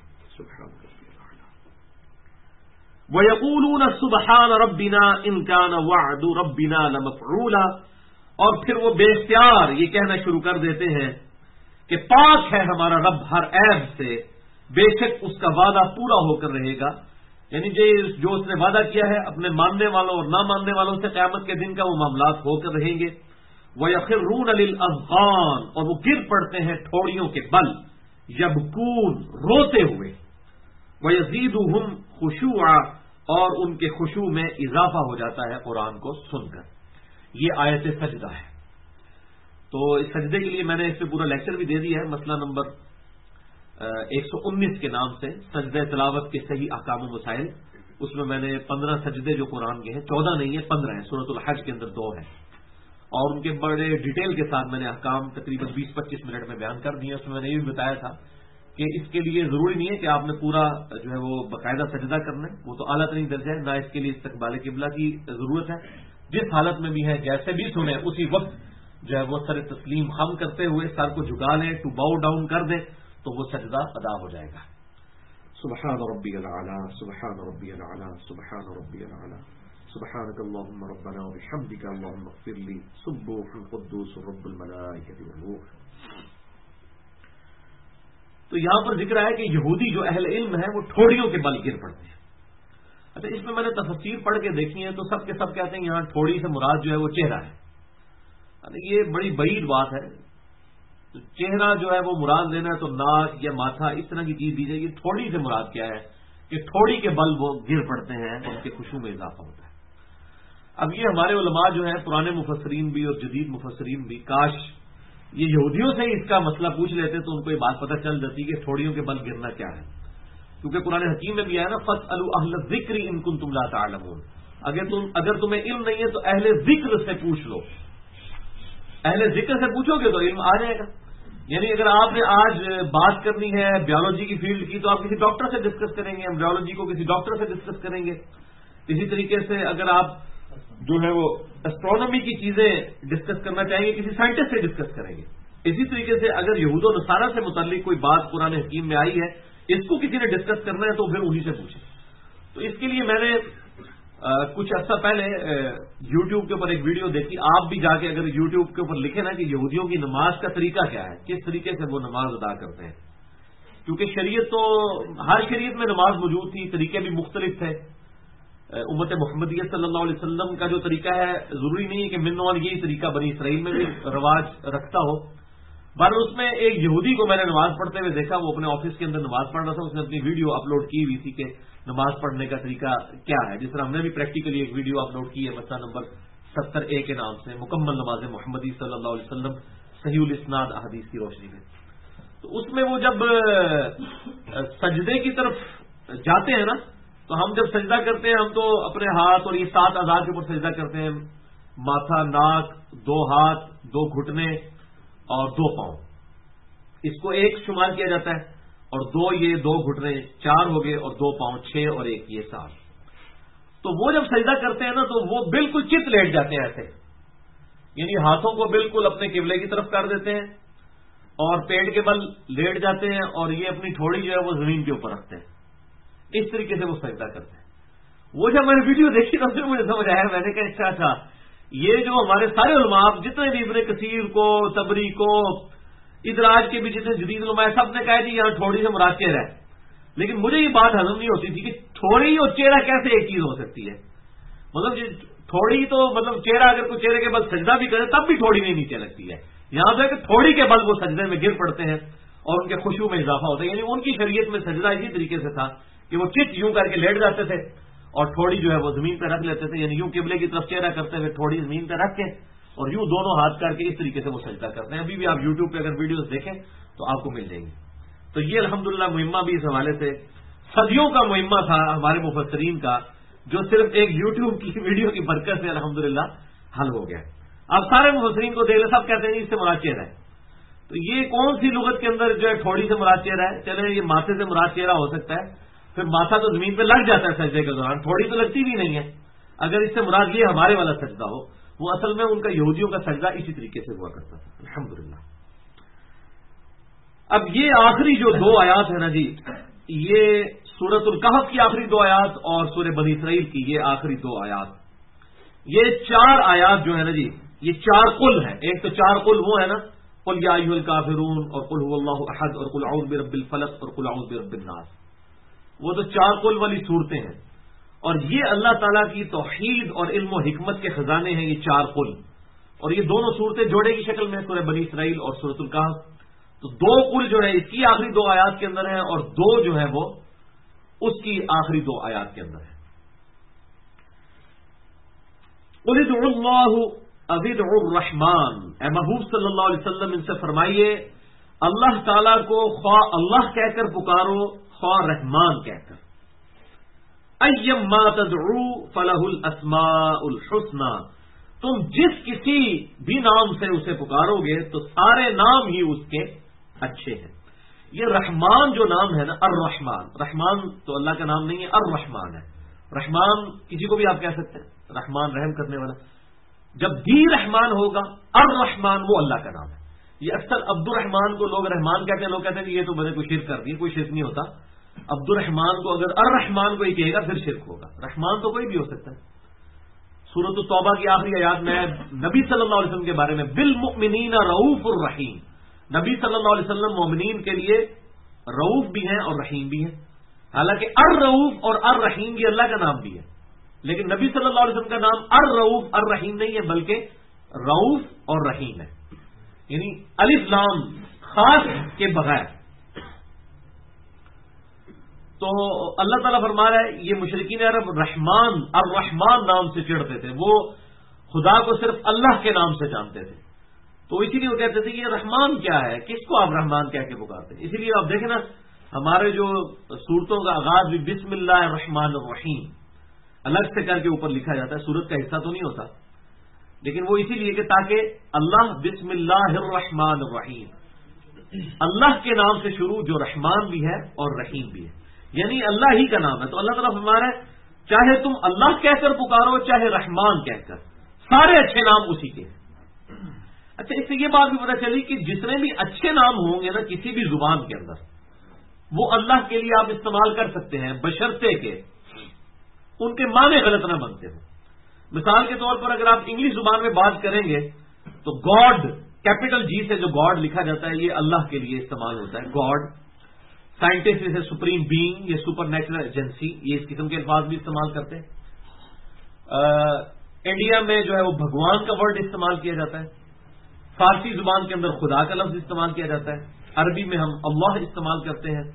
وَيَقُولُونَ سُبْحَانَ رَبِّنَا إِنْ كَانَ وَعْدُ رَبِّنَا لَمَفْعُولًا، اور پھر وہ بے اختیار یہ کہنا شروع کر دیتے ہیں کہ پاک ہے ہمارا رب ہر عیب سے، بے شک اس کا وعدہ پورا ہو کر رہے گا. یعنی جو اس نے وعدہ کیا ہے اپنے ماننے والوں اور نہ ماننے والوں سے قیامت کے دن کا وہ معاملات ہو کر رہیں گے. وَيَخِرُّونَ لِلْأَذْقَانِ اور وہ گر پڑتے ہیں ٹھوڑیوں کے بل, یبکون روتے ہوئے, وَيَزِيدُهُمْ خُشُوعًا اور ان کے خشوع میں اضافہ ہو جاتا ہے قرآن کو سن کر. یہ آیت سجدہ ہے. تو اس سجدے کے لیے میں نے اس پہ پورا لیکچر بھی دے دیا ہے, مسئلہ نمبر 119 کے نام سے سجدہ تلاوت کے صحیح احکام و مسائل. اس میں نے 15 سجدے جو قرآن کے ہیں, 14 نہیں ہے 15 ہیں, سورۃ الحج کے اندر 2 ہیں, اور ان کے بڑے ڈیٹیل کے ساتھ میں نے احکام تقریباً 20-25 منٹ میں بیان کر دیے. اس میں نے یہ بھی بتایا تھا کہ اس کے لیے ضروری نہیں ہے کہ آپ نے پورا جو ہے وہ باقاعدہ سجدہ کرنا ہے, وہ تو اعلیٰ ترین درجہ ہے, نہ اس کے لیے استقبال قبلہ کی ضرورت ہے. جس حالت میں بھی ہے جیسے بھی سنیں اسی وقت جو ہے وہ سر تسلیم خم کرتے ہوئے سر کو جھکا لیں, ٹو باؤ ڈاؤن کر دیں, تو وہ سجدہ ادا ہو جائے گا. سبحان ربی الاعلی, سبحان ربی الاعلی, سبحان ربی الاعلی, سبحانک اللہم ربنا وبحمدک اللہم اغفر لی, سبوح قدوس رب الملائکۃ والروح. تو یہاں پر ذکر ہے کہ یہودی جو اہل علم ہے وہ ٹھوڑیوں کے بل گر پڑتے ہیں. اچھا, اس میں نے تفسیر پڑھ کے دیکھی ہے تو سب کے سب کہتے ہیں یہاں ٹھوڑی سے مراد جو ہے وہ چہرہ ہے. یہ بڑی بعید بات ہے. تو چہرہ جو ہے وہ مراد لینا ہے تو ناک یا ماتھا اس طرح کی چیز دی جائے گی. ٹھوڑی سے مراد کیا ہے کہ ٹھوڑی کے بل وہ گر پڑتے ہیں, ان کے خشوع میں اضافہ ہوتا ہے. اب یہ ہمارے علماء جو ہیں پرانے مفسرین بھی اور جدید مفسرین بھی, کاش یہ یہودیوں سے اس کا مسئلہ پوچھ لیتے تو ان کو یہ بات پتہ چل جاتی کہ ٹھوڑیوں کے بل گرنا کیا ہے. کیونکہ قرآن حکیم میں بھی ہے نا, فَاسْأَلُوا أَهْلَ الذِّكْرِ إِن كُنتُمْ لَا تَعْلَمُونَ, اگر تمہیں علم نہیں ہے تو اہل ذکر سے پوچھ لو. اہل ذکر سے پوچھو گے تو علم آ جائے گا. یعنی اگر آپ نے آج بات کرنی ہے بیولوجی کی فیلڈ کی تو آپ کسی ڈاکٹر سے ڈسکس کریں گے, ہم بیولوجی کو کسی ڈاکٹر سے ڈسکس کریں گے. اسی طریقے سے اگر آپ جو ہے وہ اسٹرانومی کی چیزیں ڈسکس کرنا چاہیں گے کسی سائنٹسٹ سے ڈسکس کریں گے. اسی طریقے سے اگر یہود و نصارہ سے متعلق کوئی بات قرآن حکیم میں آئی ہے اس کو کسی نے ڈسکس کرنا ہے تو پھر انہی سے پوچھیں. تو اس کے لیے میں نے کچھ عرصہ پہلے یوٹیوب کے اوپر ایک ویڈیو دیکھی. آپ بھی جا کے اگر یوٹیوب کے اوپر لکھیں نا کہ یہودیوں کی نماز کا طریقہ کیا ہے, کس طریقے سے وہ نماز ادا کرتے ہیں, کیونکہ شریعت تو ہر شریعت میں نماز موجود تھی, طریقے بھی مختلف تھے. امت محمدیہ صلی اللہ علیہ وسلم کا جو طریقہ ہے ضروری نہیں ہے کہ منوان یہی طریقہ بنی اسرائیل میں بھی رواج رکھتا ہو. بہرحال اس میں ایک یہودی کو میں نے نماز پڑھتے ہوئے دیکھا, وہ اپنے آفس کے اندر نماز پڑھ رہا تھا. اس نے اپنی ویڈیو اپلوڈ کی ہوئی تھی کہ نماز پڑھنے کا طریقہ کیا ہے, جس طرح ہم نے بھی پریکٹیکلی ایک ویڈیو اپلوڈ کی ہے مسئلہ نمبر 70A کے نام سے, مکمل نماز محمدی صلی اللہ علیہ وسلم صحیح الاسناد احادیث کی روشنی میں. تو اس میں وہ جب سجدے کی طرف جاتے ہیں نا تو ہم جب سجدہ کرتے ہیں ہم تو اپنے ہاتھ اور یہ 7 اعضاء کے اوپر سجدہ کرتے ہیں, ماتھا, ناک, 2 ہاتھ, 2 گھٹنے اور 2 پاؤں. اس کو ایک شمار کیا جاتا ہے, اور 2 یہ 2 گھٹنے 4 ہو گئے, اور 2 پاؤں 6 اور 1 یہ 7. تو وہ جب سجدہ کرتے ہیں نا تو وہ بالکل چت لیٹ جاتے ہیں ایسے, یعنی ہاتھوں کو بالکل اپنے قبلے کی طرف کر دیتے ہیں اور پیٹ کے بل لیٹ جاتے ہیں, اور یہ اپنی تھوڑی جو ہے وہ زمین کے اوپر رکھتے ہیں. اس طریقے سے وہ سجدہ کرتے ہیں. وہ جب میں نے ویڈیو دیکھی تو پھر مجھے سمجھ آیا, میں نے کہا اچھا یہ جو ہمارے سارے علماء جتنے بھی ابن کثیر کو, تبری کو, ادراج کے بھی جتنے جدید علماء سب نے کہا کہ یہاں تھوڑی سے مراد چہرہ ہے. لیکن مجھے یہ بات ہضم نہیں ہوتی تھی کہ تھوڑی اور چہرہ کیسے ایک چیز ہو سکتی ہے. مطلب تھوڑی تو مطلب چہرہ اگر کوئی چہرے کے بل سجدہ بھی کرے تب بھی تھوڑی نہیں نیچے لگتی ہے. یہاں پہ کہ تھوڑی کے بل وہ سجدے میں گر پڑتے ہیں اور ان کے خشوع میں اضافہ ہوتا ہے. یعنی ان کی شریعت میں سجدہ اسی طریقے سے تھا کہ وہ چت یوں کر کے لیٹ جاتے تھے اور تھوڑی جو ہے وہ زمین پہ رکھ لیتے تھے, یعنی یوں قبلے کی طرف چہرہ کرتے ہوئے تھوڑی زمین پہ رکھ کے اور یوں دونوں ہاتھ کر کے اس طریقے سے وہ سجدہ کرتے ہیں. ابھی بھی آپ یوٹیوب پہ اگر ویڈیوز دیکھیں تو آپ کو مل جائیں گے. تو یہ الحمدللہ مہمہ بھی اس حوالے سے صدیوں کا مہمہ تھا ہمارے مفسرین کا, جو صرف ایک یوٹیوب کی ویڈیو کی برکت سے الحمدللہ حل ہو گیا. اب سارے مفسرین کو دیکھ لیں, سب کہتے ہیں اس سے مراد چہرہ ہے. تو یہ کون سی لغت کے اندر جو ہے تھوڑی سے مراد چہرہ ہے؟ چلے یہ ماتھے سے مراد چہرہ ہو سکتا ہے, پھر ماتھا تو زمین پہ لگ جاتا ہے سجدے کے دوران, تھوڑی تو لگتی بھی نہیں ہے. اگر اس سے مراد یہ ہمارے والا سجدہ ہو, وہ اصل میں ان کا یہودیوں کا سجدہ اسی طریقے سے ہوا کرتا تھا الحمدللہ. اب یہ آخری جو 2 آیات ہے نا جی, یہ سورۃ الکہف کی آخری 2 آیات اور سورہ بنی اسرائیل کی یہ آخری 2 آیات, یہ 4 آیات جو ہے نا جی, یہ 4 قل ہیں. ایک تو 4 قل وہ ہے نا, قل یا ایھا الکافرون, اور قل هو اللہ احد, اور قل اعوذ برب الفلق, اور قل اعوذ برب الناس. وہ تو چار قل والی صورتیں ہیں، اور یہ اللہ تعالیٰ کی توحید اور علم و حکمت کے خزانے ہیں یہ چار قل، اور یہ دونوں صورتیں جوڑے کی شکل میں سورہ بنی اسرائیل اور سورۃ الکہف. تو دو قل جو ہے اس کی آخری دو آیات کے اندر ہیں، اور دو جو ہے وہ اس کی آخری دو آیات کے اندر ہے. قل ادعوا اللہ او ادعوا الرحمن، اے محبوب صلی اللہ علیہ وسلم ان سے فرمائیے اللہ تعالیٰ کو خواہ اللہ کہہ کر پکارو خواہ رحمان کہہ کر. ایما تدعو فلہ الاسماء الحسنى، تم جس کسی بھی نام سے اسے پکارو گے تو سارے نام ہی اس کے اچھے ہیں. یہ رحمان جو نام ہے نا، الرحمان، رحمان تو اللہ کا نام نہیں ہے، الرحمان ہے. رحمان کسی کو بھی آپ کہہ سکتے ہیں، رحمان رحم کرنے والا. جب بھی رحمان ہوگا، الرحمان وہ اللہ کا نام ہے. یہ اکثر عبد الرحمان کو لوگ رحمان کہتے ہیں، لوگ کہتے ہیں کہ یہ تو میں نے کوئی شرک کر دی. کوئی شرک نہیں ہوتا. عبد الرحمان کو اگر الرحمان کو ہی کہے گا پھر شرک ہوگا. رحمان تو کوئی بھی ہو سکتا ہے. سورۃ التوبہ کی آخری آیات میں نبی صلی اللہ علیہ وسلم کے بارے میں بالمؤمنین رؤوف الرحیم، نبی صلی اللہ علیہ وسلم مومنین کے لیے رؤوف بھی ہیں اور رحیم بھی ہیں. حالانکہ الرؤوف اور الرحیم یہ اللہ کا نام بھی ہے، لیکن نبی صلی اللہ علیہ وسلم کا نام الرؤوف الرحیم نہیں ہے بلکہ رؤوف اور رحیم ہے، یعنی الف لام خاص کے بغیر. تو اللہ تعالیٰ فرما رہا ہے یہ مشرکین عرب رحمان الرحمان نام سے چڑھتے تھے، وہ خدا کو صرف اللہ کے نام سے جانتے تھے. تو اسی لیے وہ کہتے تھے یہ رحمان کیا ہے، کس کو آپ رحمان کہہ کے پکارتے ہیں. اسی لیے آپ دیکھیں نا ہمارے جو صورتوں کا آغاز بھی بسم اللہ الرحمن الرحیم الگ سے کر کے اوپر لکھا جاتا ہے. سورت کا حصہ تو نہیں ہوتا، لیکن وہ اسی لیے کہ تاکہ اللہ بسم اللہ الرحمن الرحیم، اللہ کے نام سے شروع جو رحمان بھی ہے اور رحیم بھی ہے، یعنی اللہ ہی کا نام ہے. تو اللہ تعالیٰ فرما رہا ہے چاہے تم اللہ کہہ کر پکارو چاہے رحمان کہہ کر، سارے اچھے نام اسی کے ہیں. اچھا، اس سے یہ بات بھی پتہ چلی کہ جتنے بھی اچھے نام ہوں گے نا کسی بھی زبان کے اندر، وہ اللہ کے لیے آپ استعمال کر سکتے ہیں بشرطے کہ ان کے معنی غلط نہ بنتے ہوں. مثال کے طور پر اگر آپ انگلش زبان میں بات کریں گے تو گاڈ کیپٹل جی سے جو گاڈ لکھا جاتا ہے یہ اللہ کے لیے استعمال ہوتا ہے، گاڈ. سائنٹسٹ اسے سپریم بینگ یا سپر نیچرل ایجنسی یہ اس قسم کے الفاظ بھی استعمال کرتے ہیں. انڈیا میں جو ہے وہ بھگوان کا ورڈ استعمال کیا جاتا ہے. فارسی زبان کے اندر خدا کا لفظ استعمال کیا جاتا ہے. عربی میں ہم اللہ استعمال کرتے ہیں.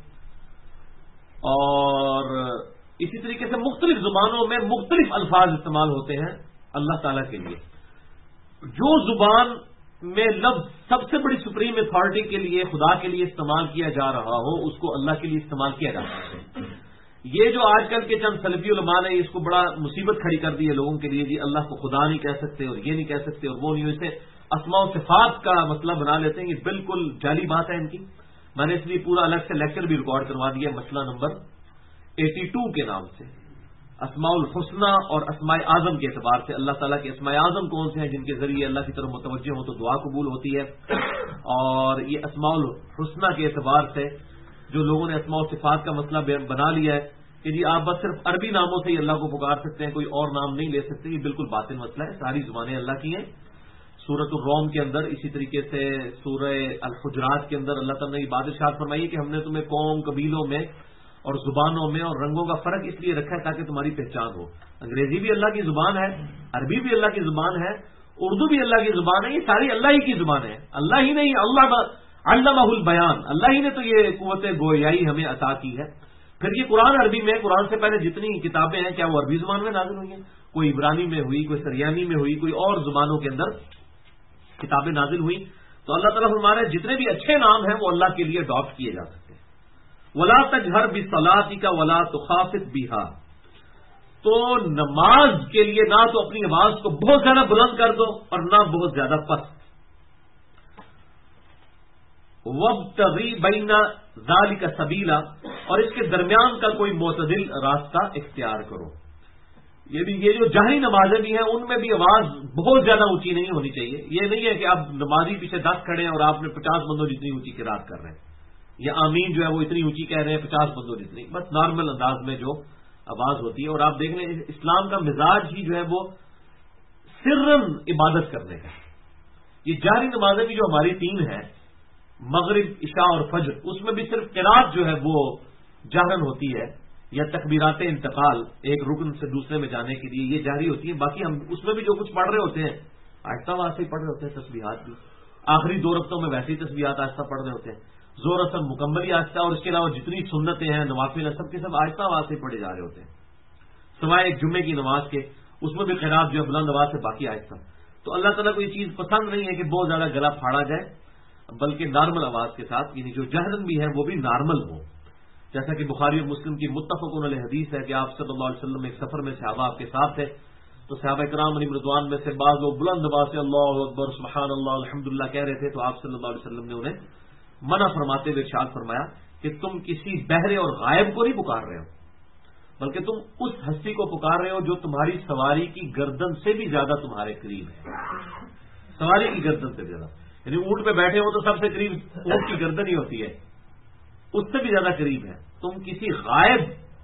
اور اسی طریقے سے مختلف زبانوں میں مختلف الفاظ استعمال ہوتے ہیں اللہ تعالیٰ کے لیے. جو زبان میں لفظ سب سے بڑی سپریم اتھارٹی کے لیے خدا کے لیے استعمال کیا جا رہا ہو اس کو اللہ کے لیے استعمال کیا جاتا ہے. یہ جو آج کل کے چند سلفی علماء نے اس کو بڑا مصیبت کھڑی کر دی ہے لوگوں کے لیے، جی اللہ کو خدا نہیں کہہ سکتے اور یہ نہیں کہہ سکتے اور وہ نہیں، اسے اسماء و صفات کا مسئلہ بنا لیتے ہیں. یہ بالکل جعلی بات ہے ان کی. میں نے اس لیے پورا الگ سے لیکچر بھی ریکارڈ کروا دیا مسئلہ نمبر 82 کے نام سے، اسماء الحسنہ اور اسماء اعظم کے اعتبار سے اللہ تعالیٰ کے اسماء اعظم کون سے ہیں جن کے ذریعے اللہ کی طرف متوجہ ہوں تو دعا قبول ہوتی ہے، اور یہ اسماء الحسنہ کے اعتبار سے جو لوگوں نے اسماء و صفات کا مسئلہ بنا لیا ہے کہ جی آپ بس صرف عربی ناموں سے ہی اللہ کو پکار سکتے ہیں، کوئی اور نام نہیں لے سکتے، یہ بالکل باطل مسئلہ ہے. ساری زبانیں اللہ کی ہیں. سورۃ الروم کے اندر، اسی طریقے سے سورہ الحجرات کے اندر اللہ تعالیٰ نے یہ بات ارشاد فرمائی کہ ہم نے تمہیں قوم قبیلوں میں اور زبانوں میں اور رنگوں کا فرق اس لیے رکھا ہے تاکہ تمہاری پہچان ہو. انگریزی بھی اللہ کی زبان ہے، عربی بھی اللہ کی زبان ہے، اردو بھی اللہ کی زبان ہے. یہ ساری اللہ ہی کی زبان ہے. اللہ ہی نہیں، اللہ علمہ البیان، اللہ ہی نے تو یہ قوت گویائی ہمیں عطا کی ہے. پھر یہ قرآن عربی میں، قرآن سے پہلے جتنی کتابیں ہیں کیا وہ عربی زبان میں نازل ہوئی ہیں؟ کوئی عبرانی میں ہوئی، کوئی سریانی میں ہوئی، کوئی اور زبانوں کے اندر کتابیں نازل ہوئی. تو اللہ تعالیٰ فرما رہے ہیں جتنے بھی اچھے نام ہیں وہ اللہ کے لیے اڈاپٹ کیے جا سکتے ہیں. ولا تجہر بصلاتک ولا تخافت بها، تو نماز کے لیے نہ تو اپنی آواز کو بہت زیادہ بلند کر دو اور نہ بہت زیادہ پست. وابتغی بین ذالک سبیلا، اور اس کے درمیان کا کوئی معتدل راستہ اختیار کرو. یہ جو جہری نمازیں بھی ہیں ان میں بھی آواز بہت زیادہ اونچی نہیں ہونی چاہیے. یہ نہیں ہے کہ آپ نمازی پیچھے 10 کھڑے ہیں اور آپ نے 50 بندوں جتنی اونچی قرات کر رہے ہیں، یا آمین جو ہے وہ اتنی اونچی کہہ رہے ہیں 50 بندوں جتنی. بس نارمل انداز میں جو آواز ہوتی ہے. اور آپ دیکھ لیں اسلام کا مزاج ہی جو ہے وہ سرن عبادت کرنے کا. یہ جہری نمازیں بھی جو ہماری 3 ہیں، مغرب، عشاء اور فجر، اس میں بھی صرف قرات جو ہے وہ جہرن ہوتی ہے، یا تکبیرات انتقال ایک رکن سے دوسرے میں جانے کے لیے یہ جاری ہوتی ہیں. باقی ہم اس میں بھی جو کچھ پڑھ رہے ہوتے ہیں آہستہ آہستہ پڑھ رہے ہوتے ہیں. تسبیحات بھی آخری 2 رکعتوں میں ویسے ہی تسبیحات آہستہ پڑھ رہے ہوتے ہیں. زور اثر مکمل ہی آہستہ، اور اس کے علاوہ جتنی سنتیں ہیں نوافل ہیں سب کے سب آہستہ آہستہ پڑھے جا رہے ہوتے ہیں، سوائے ایک جمعے کی نماز کے، اس میں بھی قرات جو ہے بلند آواز سے، باقی آہستہ. تو اللہ تعالیٰ کو یہ چیز پسند نہیں ہے کہ بہت زیادہ گلا پھاڑا جائے، بلکہ نارمل آواز کے ساتھ، یعنی جو جہرن بھی ہے وہ بھی نارمل ہو. جیسا کہ بخاری اور مسلم کی متفق علیہ حدیث ہے کہ آپ صلی اللہ علیہ وسلم ایک سفر میں صحابہ آپ کے ساتھ تھے، تو صحابہ کرام علیہ رضوان میں سے بعض لوگ بلند آواز سے اللہ اکبر سبحان اللہ الحمدللہ کہہ رہے تھے، تو آپ صلی اللہ علیہ وسلم نے انہیں منع فرماتے ہوئے ارشاد فرمایا کہ تم کسی بہرے اور غائب کو نہیں پکار رہے ہو، بلکہ تم اس ہستی کو پکار رہے ہو جو تمہاری سواری کی گردن سے بھی زیادہ تمہارے قریب ہے. سواری کی گردن سے زیادہ، یعنی اونٹ پہ بیٹھے ہو تو سب سے قریب اونٹ کی گردن ہی ہوتی ہے، اس سے بھی زیادہ قریب ہے. تم کسی غائب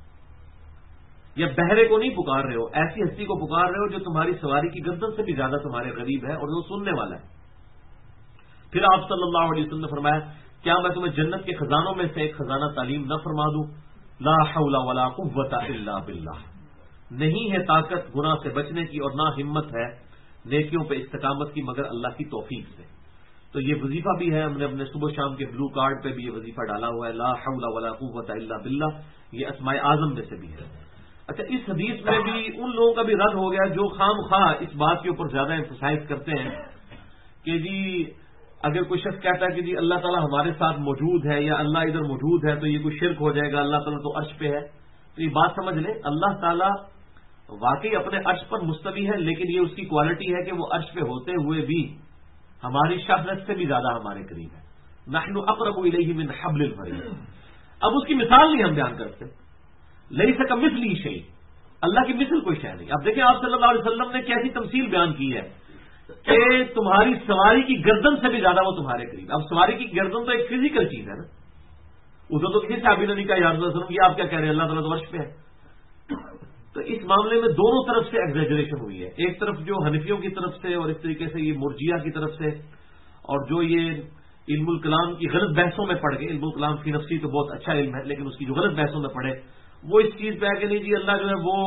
یا بہرے کو نہیں پکار رہے ہو، ایسی ہستی کو پکار رہے ہو جو تمہاری سواری کی گردن سے بھی زیادہ تمہارے قریب ہے اور جو سننے والا ہے. پھر آپ صلی اللہ علیہ وسلم نے فرمایا کیا میں تمہیں جنت کے خزانوں میں سے ایک خزانہ تعلیم نہ فرما دوں؟ لا حول ولا قوت الا باللہ. نہیں ہے طاقت گناہ سے بچنے کی اور نہ ہمت ہے نیکیوں پہ استقامت کی مگر اللہ کی توفیق سے. تو یہ وظیفہ بھی ہے، ہم نے اپنے صبح شام کے بلو کارڈ پہ بھی یہ وظیفہ ڈالا ہوا ہے، لا حول ولا قوت الا باللہ. یہ اسماء اعظم میں سے بھی ہے. اچھا، اس حدیث میں بھی ان لوگوں کا بھی رد ہو گیا جو خام خواہ اس بات کے اوپر زیادہ ایمفسائز کرتے ہیں کہ جی اگر کوئی شخص کہتا ہے کہ جی اللہ تعالیٰ ہمارے ساتھ موجود ہے یا اللہ ادھر موجود ہے تو یہ کوئی شرک ہو جائے گا، اللہ تعالیٰ تو عرش پہ ہے. تو یہ بات سمجھ لیں، اللہ تعالیٰ واقعی اپنے عرش پر مستوی ہے، لیکن یہ اس کی کوالٹی ہے کہ وہ عرش پہ ہوتے ہوئے بھی ہماری شہرت سے بھی زیادہ ہمارے قریب ہے. نحن اقرب الیہ من حبل الورید. اب اس کی مثال نہیں ہم بیان کرتے، لیس کمثلہ شیء، اللہ کی مثل کوئی شے نہیں. اب دیکھیں آپ صلی اللہ علیہ وسلم نے کیسی تمثیل بیان کی ہے کہ تمہاری سواری کی گردن سے بھی زیادہ وہ تمہارے قریب. اب سواری کی گردن تو ایک فزیکل چیز ہے نا، ادھر تو کسی صحابی نے نہیں کہا یا رسول اللہ صلی اللہ علیہ وسلم یہ آپ کیا کہہ رہے ہیں اللہ تعالیٰ تو عرش پہ ہے. تو اس معاملے میں دونوں طرف سے ایگزیجریشن ہوئی ہے، ایک طرف جو حنفیوں کی طرف سے اور اس طریقے سے یہ مرجیہ کی طرف سے، اور جو یہ علم الکلام کی غلط بحثوں میں پڑ گئے. علم الکلام فی نفسی تو بہت اچھا علم ہے، لیکن اس کی جو غلط بحثوں میں پڑے وہ اس چیز پہ ہے کہ نہیں جی اللہ جو ہے وہ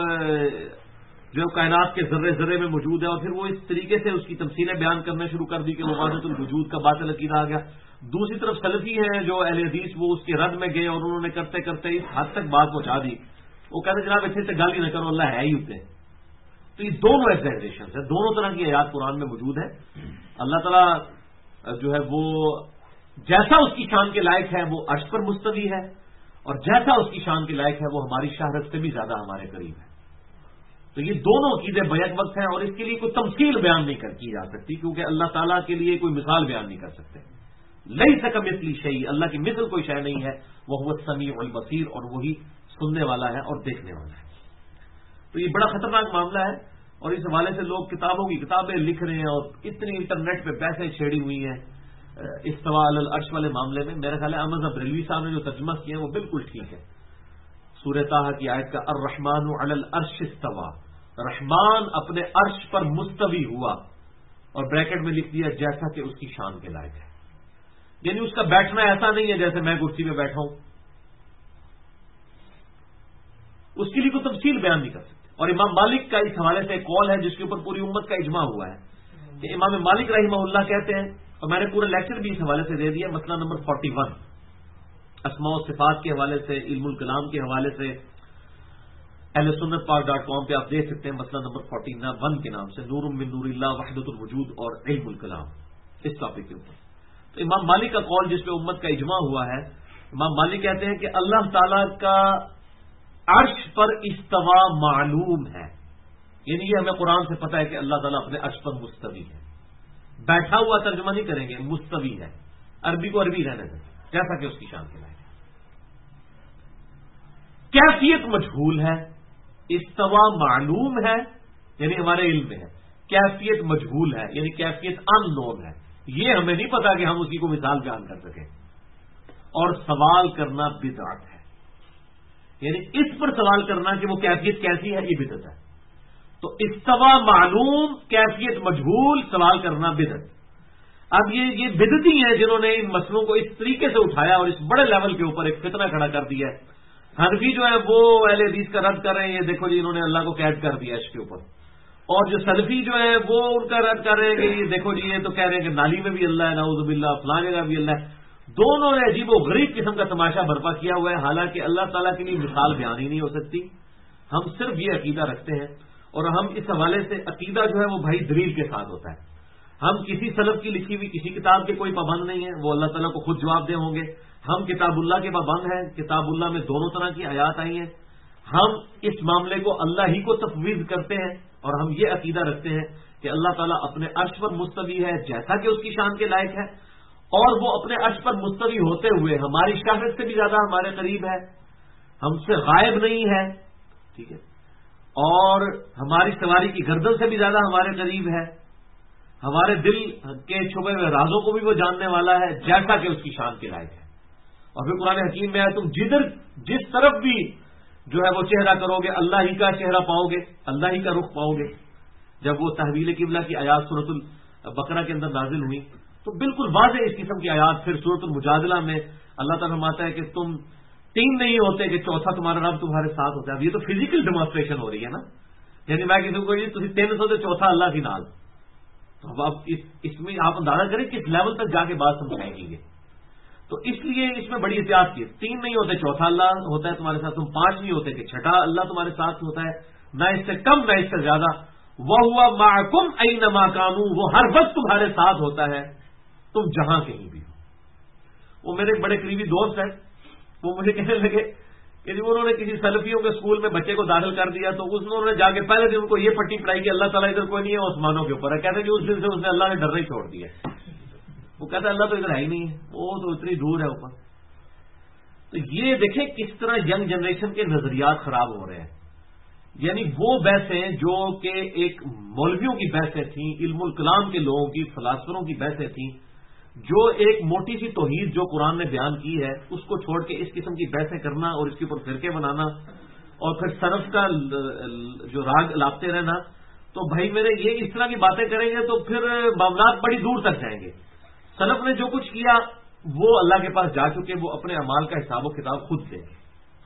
جو کائنات کے ذرے ذرے میں موجود ہے، اور پھر وہ اس طریقے سے اس کی تمثیلیں بیان کرنا شروع کر دی کہ وہ وحدت الوجود کا باطل عقیدہ آ گیا. دوسری طرف سلفی ہیں جو اہل حدیث وہ اس کے رد میں گئے اور انہوں نے کرتے کرتے اس حد تک بات پہنچا دی، وہ کہتے جناب اچھے سے گالی نہ کرو اللہ ہے ہی ہوتے. تو یہ دونوں ایگزیجریشن ہے، دونوں طرح کی آیات قرآن میں موجود ہے. اللہ تعالیٰ جو ہے وہ جیسا اس کی شان کے لائق ہے وہ عرش پر مستوی ہے، اور جیسا اس کی شان کے لائق ہے وہ ہماری شہرت سے بھی زیادہ ہمارے قریب ہے. تو یہ دونوں عقیدے بیک وقت ہیں، اور اس کے لیے کوئی تمثیل بیان نہیں کی جا سکتی، کیونکہ اللہ تعالیٰ کے لیے کوئی مثال بیان نہیں کر سکتے. لیس کمثلہ شیء، اللہ کی مثل کوئی شے نہیں ہے، وہ هو السمیع البصیر، اور وہی سننے والا ہے اور دیکھنے والا ہے. تو یہ بڑا خطرناک معاملہ ہے، اور اس حوالے سے لوگ کتابوں کی کتابیں لکھ رہے ہیں، اور اتنی انٹرنیٹ پہ بحثیں چھیڑی ہوئی ہیں استواء علی العرش والے معاملے میں. میرا خیال ہے احمد بریلوی صاحب نے جو ترجمہ کیا ہے وہ بالکل ٹھیک ہے. سورہ طٰہٰ کی آیت کا الرحمن علی العرش استویٰ، رحمان اپنے عرش پر مستوی ہوا، اور بریکٹ میں لکھ دیا جیسا کہ اس کی شان کے لائق ہے. یعنی اس کا بیٹھنا ایسا نہیں ہے جیسے میں کرسی پہ بیٹھا ہوں، اس کے لیے کوئی تفصیل بیان نہیں کر سکتے. اور امام مالک کا اس حوالے سے ایک قول ہے جس کے اوپر پوری امت کا اجماع ہوا ہے کہ امام مالک رحمہ اللہ کہتے ہیں، اور میں نے پورا لیکچر بھی اس حوالے سے دے دیا، مسئلہ نمبر 41 اسماء و صفات کے حوالے سے، علم الکلام کے حوالے سے اہل سنت پاک.com پہ آپ دیکھ سکتے ہیں، مسئلہ نمبر 41 کے نام سے، نور من نور اللہ وحدت الوجود اور علم الکلام، اس ٹاپک کے اوپر. تو امام مالک کا قول جس پہ امت کا اجماع ہوا ہے، امام مالک کہتے ہیں کہ اللہ تعالیٰ کا عرش پر استوا معلوم ہے، یعنی یہ ہمیں قرآن سے پتہ ہے کہ اللہ تعالیٰ اپنے عرش پر مستوی ہے. بیٹھا ہوا ترجمہ نہیں کریں گے، مستوی ہے، عربی کو عربی رہنے دیں جیسا کہ اس کی شان کے لائق ہے. کیفیت مجہول ہے، استوا معلوم ہے یعنی ہمارے علم میں ہے، کیفیت مجہول ہے یعنی کیفیت ان نون ہے، یہ ہمیں نہیں پتا کہ ہم اس کی کوئی مثال بیان کر سکیں. اور سوال کرنا بدعت ہے، یعنی اس پر سوال کرنا کہ وہ کیفیت کیسی ہے یہ بدعت ہے. تو استوا معلوم، کیفیت مجہول، سوال کرنا بدعت. اب یہ بدعتی ہیں جنہوں نے ان مسئلوں کو اس طریقے سے اٹھایا اور اس بڑے لیول کے اوپر ایک فتنہ کھڑا کر دیا ہے. حنفی جو ہے وہ اہل حدیث کا رد کر رہے ہیں، یہ دیکھو جی انہوں نے اللہ کو قید کر دیا اس کے اوپر، اور جو سلفی جو ہے وہ ان کا رد کر رہے ہیں کہ یہ دیکھو جی یہ تو کہہ رہے ہیں کہ نالی میں بھی اللہ ہے، نعوذ باللہ، فلاں جگہ بھی اللہ ہے. دونوں نے عجیب و غریب قسم کا تماشا برپا کیا ہوا ہے، حالانکہ اللہ تعالیٰ کے لیے مثال بیان ہی نہیں ہو سکتی. ہم صرف یہ عقیدہ رکھتے ہیں، اور ہم اس حوالے سے عقیدہ جو ہے وہ بھائی دلیل کے ساتھ ہوتا ہے. ہم کسی سلف کی لکھی ہوئی کسی کتاب کے کوئی پابند نہیں ہے، وہ اللہ تعالیٰ کو خود جواب دہ ہوں گے. ہم کتاب اللہ کے پابند ہیں، کتاب اللہ میں دونوں طرح کی آیات آئی ہیں. ہم اس معاملے کو اللہ ہی کو تفویض کرتے ہیں، اور ہم یہ عقیدہ رکھتے ہیں کہ اللہ تعالیٰ اپنے عرش پر مستوی ہے جیسا کہ اس کی شان کے لائق ہے، اور وہ اپنے عرش پر مستوی ہوتے ہوئے ہماری شہرت سے بھی زیادہ ہمارے قریب ہے، ہم سے غائب نہیں ہے، ٹھیک ہے، اور ہماری سواری کی گردن سے بھی زیادہ ہمارے قریب ہے، ہمارے دل کے چھپے ہوئے رازوں کو بھی وہ جاننے والا ہے جیسا کہ اس کی شان کے لائق ہے. اور پھر قرآن حکیم میں ہے تم جس طرف بھی جو ہے وہ چہرہ کرو گے اللہ ہی کا چہرہ پاؤ گے، اللہ ہی کا رخ پاؤ گے. جب وہ تحویل قبلہ کی آیات سورۃ البقرہ کے اندر نازل ہوئی تو بالکل واضح اس قسم کی آیات. پھر سورۃ المجادلہ میں اللہ تعالیٰ فرماتا ہے کہ تم تین نہیں ہوتے کہ چوتھا تمہارا رب تمہارے ساتھ ہوتا ہے. اب یہ تو فزیکل ڈیمانسٹریشن ہو رہی ہے نا، یعنی میں کسی کو تھی 300 سے چوتھا اللہ کی نال. تو اب آپ اس میں آپ اندازہ کریں کس لیول تک جا کے بات سمجھائیں گے. تو اس لیے اس میں بڑی احتیاط کی. 3 نہیں ہوتے چوتھا اللہ ہوتا ہے تمہارے ساتھ، تم 5 نہیں ہوتے کہ چھٹا اللہ تمہارے ساتھ ہوتا ہے، نہ اس سے کم نہ اس سے زیادہ. وَهُوَ مَعَكُمْ أَيْنَمَا كَانُوا، وہ ہر وقت تمہارے ساتھ ہوتا ہے تم جہاں کہیں بھی ہو. وہ میرے ایک بڑے قریبی دوست ہیں، وہ مجھے کہنے لگے کہ جب انہوں نے کسی سلفیوں کے اسکول میں بچے کو داخل کر دیا تو انہوں نے جا کے پہلے دن ان کو یہ پٹی پڑھائی کہ اللہ تعالیٰ ادھر کوئی نہیں ہے، آسمانوں کے اوپر ہے. کہتے ہیں کہ اس دن سے اس نے اللہ نے ڈرنا ہی چھوڑ دیا. وہ کہتا ہے اللہ تو ادھر ہے ہی نہیں ہے، وہ تو اتنی دور ہے اوپر. تو یہ دیکھیں کس طرح ینگ جنریشن کے نظریات خراب ہو رہے ہیں. یعنی وہ بحثیں جو کہ ایک مولویوں کی بحثیں تھیں، علم الکلام کے لوگوں کی، فلاسفروں کی بحثیں تھیں، جو ایک موٹی سی توحید جو قرآن نے بیان کی ہے اس کو چھوڑ کے اس قسم کی بحثیں کرنا اور اس کے اوپر فرقے بنانا اور پھر صرف کا جو راگ لاپتے رہنا، تو بھائی میرے یہ اس طرح کی باتیں کریں گے تو پھر معاملات بڑی دور تک جائیں گے. سلف نے جو کچھ کیا وہ اللہ کے پاس جا چکے، وہ اپنے اعمال کا حساب و کتاب خود دیں گے.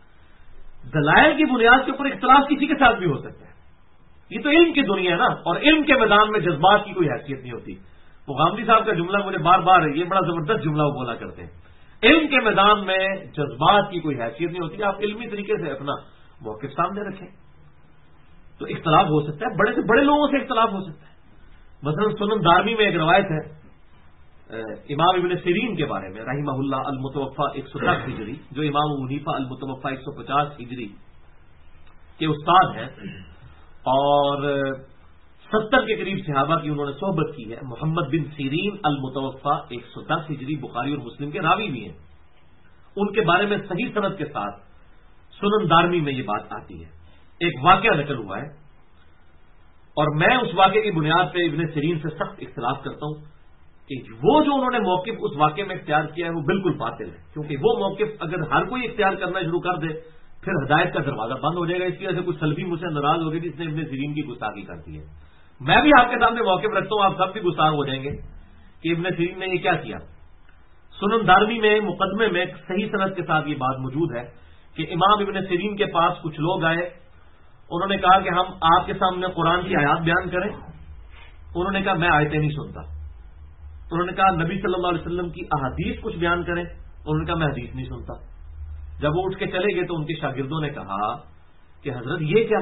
دلائل کی بنیاد کے اوپر اختلاف کسی کے ساتھ بھی ہو سکتا ہے، یہ تو علم کی دنیا ہے نا، اور علم کے میدان میں جذبات کی کوئی حیثیت نہیں ہوتی. وہ غامدی صاحب کا جملہ مجھے بار بار یہ بڑا زبردست جملہ وہ بولا کرتے ہیں، علم کے میدان میں جذبات کی کوئی حیثیت نہیں ہوتی. آپ علمی طریقے سے اپنا موقف سامنے رکھیں تو اختلاف ہو سکتا ہے، بڑے سے بڑے لوگوں سے اختلاف ہو سکتا ہے. مثلا سنن دارمی میں ایک روایت ہے امام ابن سیرین کے بارے میں رحمہ اللہ المتوفا 110 ہجری، جو امام ابو حنیفہ المتوفا 150 ہجری کے استاد ہیں اور 70 کے قریب صحابہ کی انہوں نے صحبت کی ہے. محمد بن سیرین المتوفا 110 ہجری بخاری اور مسلم کے راوی بھی ہیں. ان کے بارے میں صحیح سند کے ساتھ سنن دارمی میں یہ بات آتی ہے. ایک واقعہ نقل ہوا ہے اور میں اس واقعے کی بنیاد پہ ابن سیرین سے سخت اختلاف کرتا ہوں کہ وہ جو انہوں نے موقف اس واقعے میں اختیار کیا ہے وہ بالکل باطل ہے، کیونکہ وہ موقف اگر ہر کوئی اختیار کرنا شروع کر دے پھر ہدایت کا دروازہ بند ہو جائے گا. اس کی وجہ سے کچھ سلفی مجھ سے ناراض ہو گئے جس نے ابن سیرین کی گستاخی کر دی ہے. میں بھی آپ کے سامنے موقف رکھتا ہوں، آپ سب بھی گستاخ ہو جائیں گے کہ ابن سیرین نے یہ کیا کیا. سنن دارمی میں مقدمے میں صحیح سند کے ساتھ یہ بات موجود ہے کہ امام ابن سیرین کے پاس کچھ لوگ آئے، انہوں نے کہا کہ ہم آپ کے سامنے قرآن کی آیات بیان کریں. انہوں نے کہا میں آیتیں نہیں سنتا. انہوں نے کہا نبی صلی اللہ علیہ وسلم کی احادیث کچھ بیان کریں. انہوں نے کہا میں حدیث نہیں سنتا. جب وہ اٹھ کے چلے گئے تو ان کے شاگردوں نے کہا کہ حضرت یہ کیا،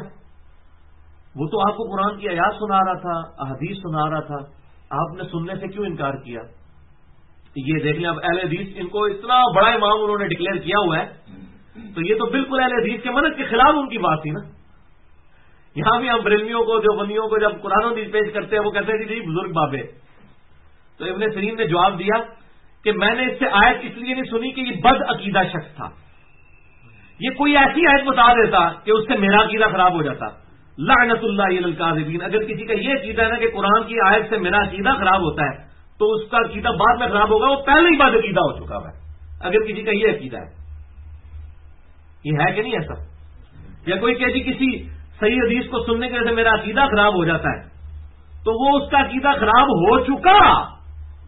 وہ تو آپ کو قرآن کی آیات سنا رہا تھا، احادیث سنا رہا تھا، آپ نے سننے سے کیوں انکار کیا. یہ دیکھ لیں اب اہل حدیث ان کو اتنا بڑا امام انہوں نے ڈکلیئر کیا ہوا ہے تو یہ تو بالکل اہل حدیث کے منہج کے خلاف ان کی بات تھی نا. یہاں بھی ہم بریلویوں کو دیوبندیوں کو جب قرآن حدیث پیش کرتے ہیں وہ کہتے ہیں جی بزرگ بابے. تو ابن سیرین نے جواب دیا کہ میں نے اس سے آیت اس لیے نہیں سنی کہ یہ بد عقیدہ شخص تھا. یہ کوئی ایسی آیت بتا دیتا کہ اس سے میرا عقیدہ خراب ہو جاتا. لعنت اللہ علی الکاذبین. اگر کسی کا یہ عقیدہ ہے نا کہ قرآن کی آیت سے میرا عقیدہ خراب ہوتا ہے تو اس کا عقیدہ بعد میں خراب ہوگا، وہ پہلے ہی بد عقیدہ ہو چکا ہے. اگر کسی کا یہ عقیدہ ہے، یہ ہے کہ نہیں ایسا؟ یا کوئی کہ جی کسی صحیح حدیث کو سننے کی وجہ سے میرا عقیدہ خراب ہو جاتا ہے تو وہ اس کا عقیدہ خراب ہو چکا،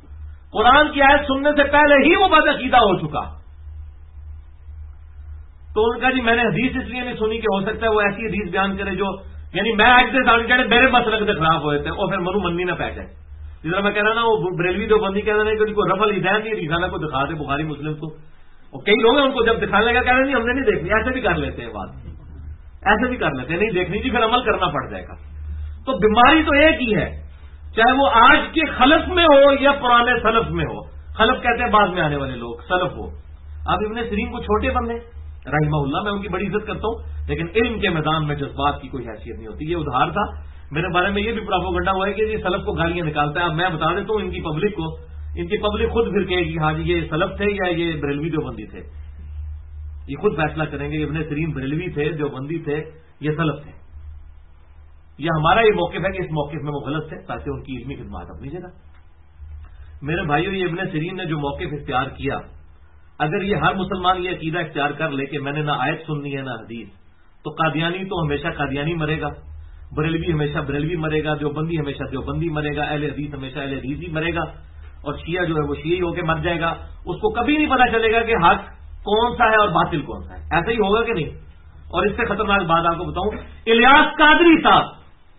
قرآن کی آیت سننے سے پہلے ہی وہ بد عقیدہ ہو چکا. تو ان کا جی میں نے حدیث اس لیے نہیں سنی کہ ہو سکتا ہے وہ ایسی حدیث بیان کرے جو یعنی میں ایک دن سال کہہ میرے مسلک سے خراب ہوئے تھے اور پھر منو منی نہ بیٹھے. جس طرح میں کہہ رہا نا وہ بریلوی جو بندی کہہ رہے ہیں کہ کوئی رفل ہدایت نہیں رسالہ کو دکھا دے بخاری مسلم کو, اور کئی لوگ ہیں ان کو جب دکھانے لگا کہہ رہے نہیں ہم نے نہیں دیکھنی, ایسے بھی کر لیتے ہیں بات, ایسے بھی کر لیتے ہیں نہیں دیکھنی جی پھر عمل کرنا پڑ جائے گا. تو بیماری تو ایک ہی ہے, چاہے وہ آج کے خلف میں ہو یا پرانے سلف میں ہو. خلف کہتے ہیں بعد میں آنے والے لوگ, سلف ہو. آپ ابن سیرین کو چھوٹے بندے رحمہ اللہ, میں ان کی بڑی عزت کرتا ہوں, لیکن علم کے میدان میں جذبات کی کوئی حیثیت نہیں ہوتی. یہ ادھار تھا میرے بارے میں, یہ بھی پروپیگنڈا ہوا ہے کہ یہ سلف کو گالیاں نکالتا ہے. اب میں بتا دیتا ہوں ان کی پبلک خود پھر کہے گی ہاں جی یہ سلف تھے یا یہ بریلوی دیوبندی تھے. یہ خود فیصلہ کریں گے ابن سیرین بریلوی تھے, دیوبندی تھے, یہ سلف تھے. یہ ہمارا یہ موقف ہے کہ اس موقف میں وہ غلط تھے تاکہ ان کی علمی خدمات اپنی جگہ. میرے بھائیوں یہ ابن سیرین نے جو موقف اختیار کیا, اگر یہ ہر مسلمان یہ عقیدہ اختیار کر لے کہ میں نے نہ آیت سننی ہے نہ حدیث, تو قادیانی تو ہمیشہ قادیانی مرے گا, بریلوی ہمیشہ بریلوی مرے گا, دیوبندی ہمیشہ دیوبندی مرے گا, اہل حدیث ہمیشہ اہل حدیث ہی مرے گا, اور شیعہ جو ہے وہ شیعی ہو کے مر جائے گا. اس کو کبھی نہیں پتا چلے گا کہ حق کون سا ہے اور باطل کون سا ہے. ایسا ہی ہوگا کہ نہیں؟ اور اس سے خطرناک بات آپ کو بتاؤں, الیاس قادری صاحب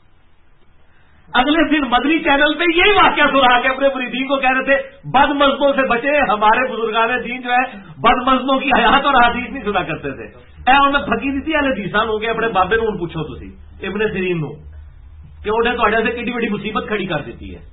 اگلے دن مدنی چینل پہ یہی واقعہ سنا کے اپنے مریدین کو کہہ رہے تھے بد مذہبوں سے بچے. ہمارے بزرگان دین جو ہے بد مذہبوں کی حیات اور حدیث نہیں سنا کرتے تھے. انہیں پھکی دی تھی اہل حدیثاں ہو گئے اپنے بابے نو پوچھو تھی ابن سیرین نو کہ انہیں تھوڑے سے کتنی بڑی مصیبت کھڑی کر دیتی ہے.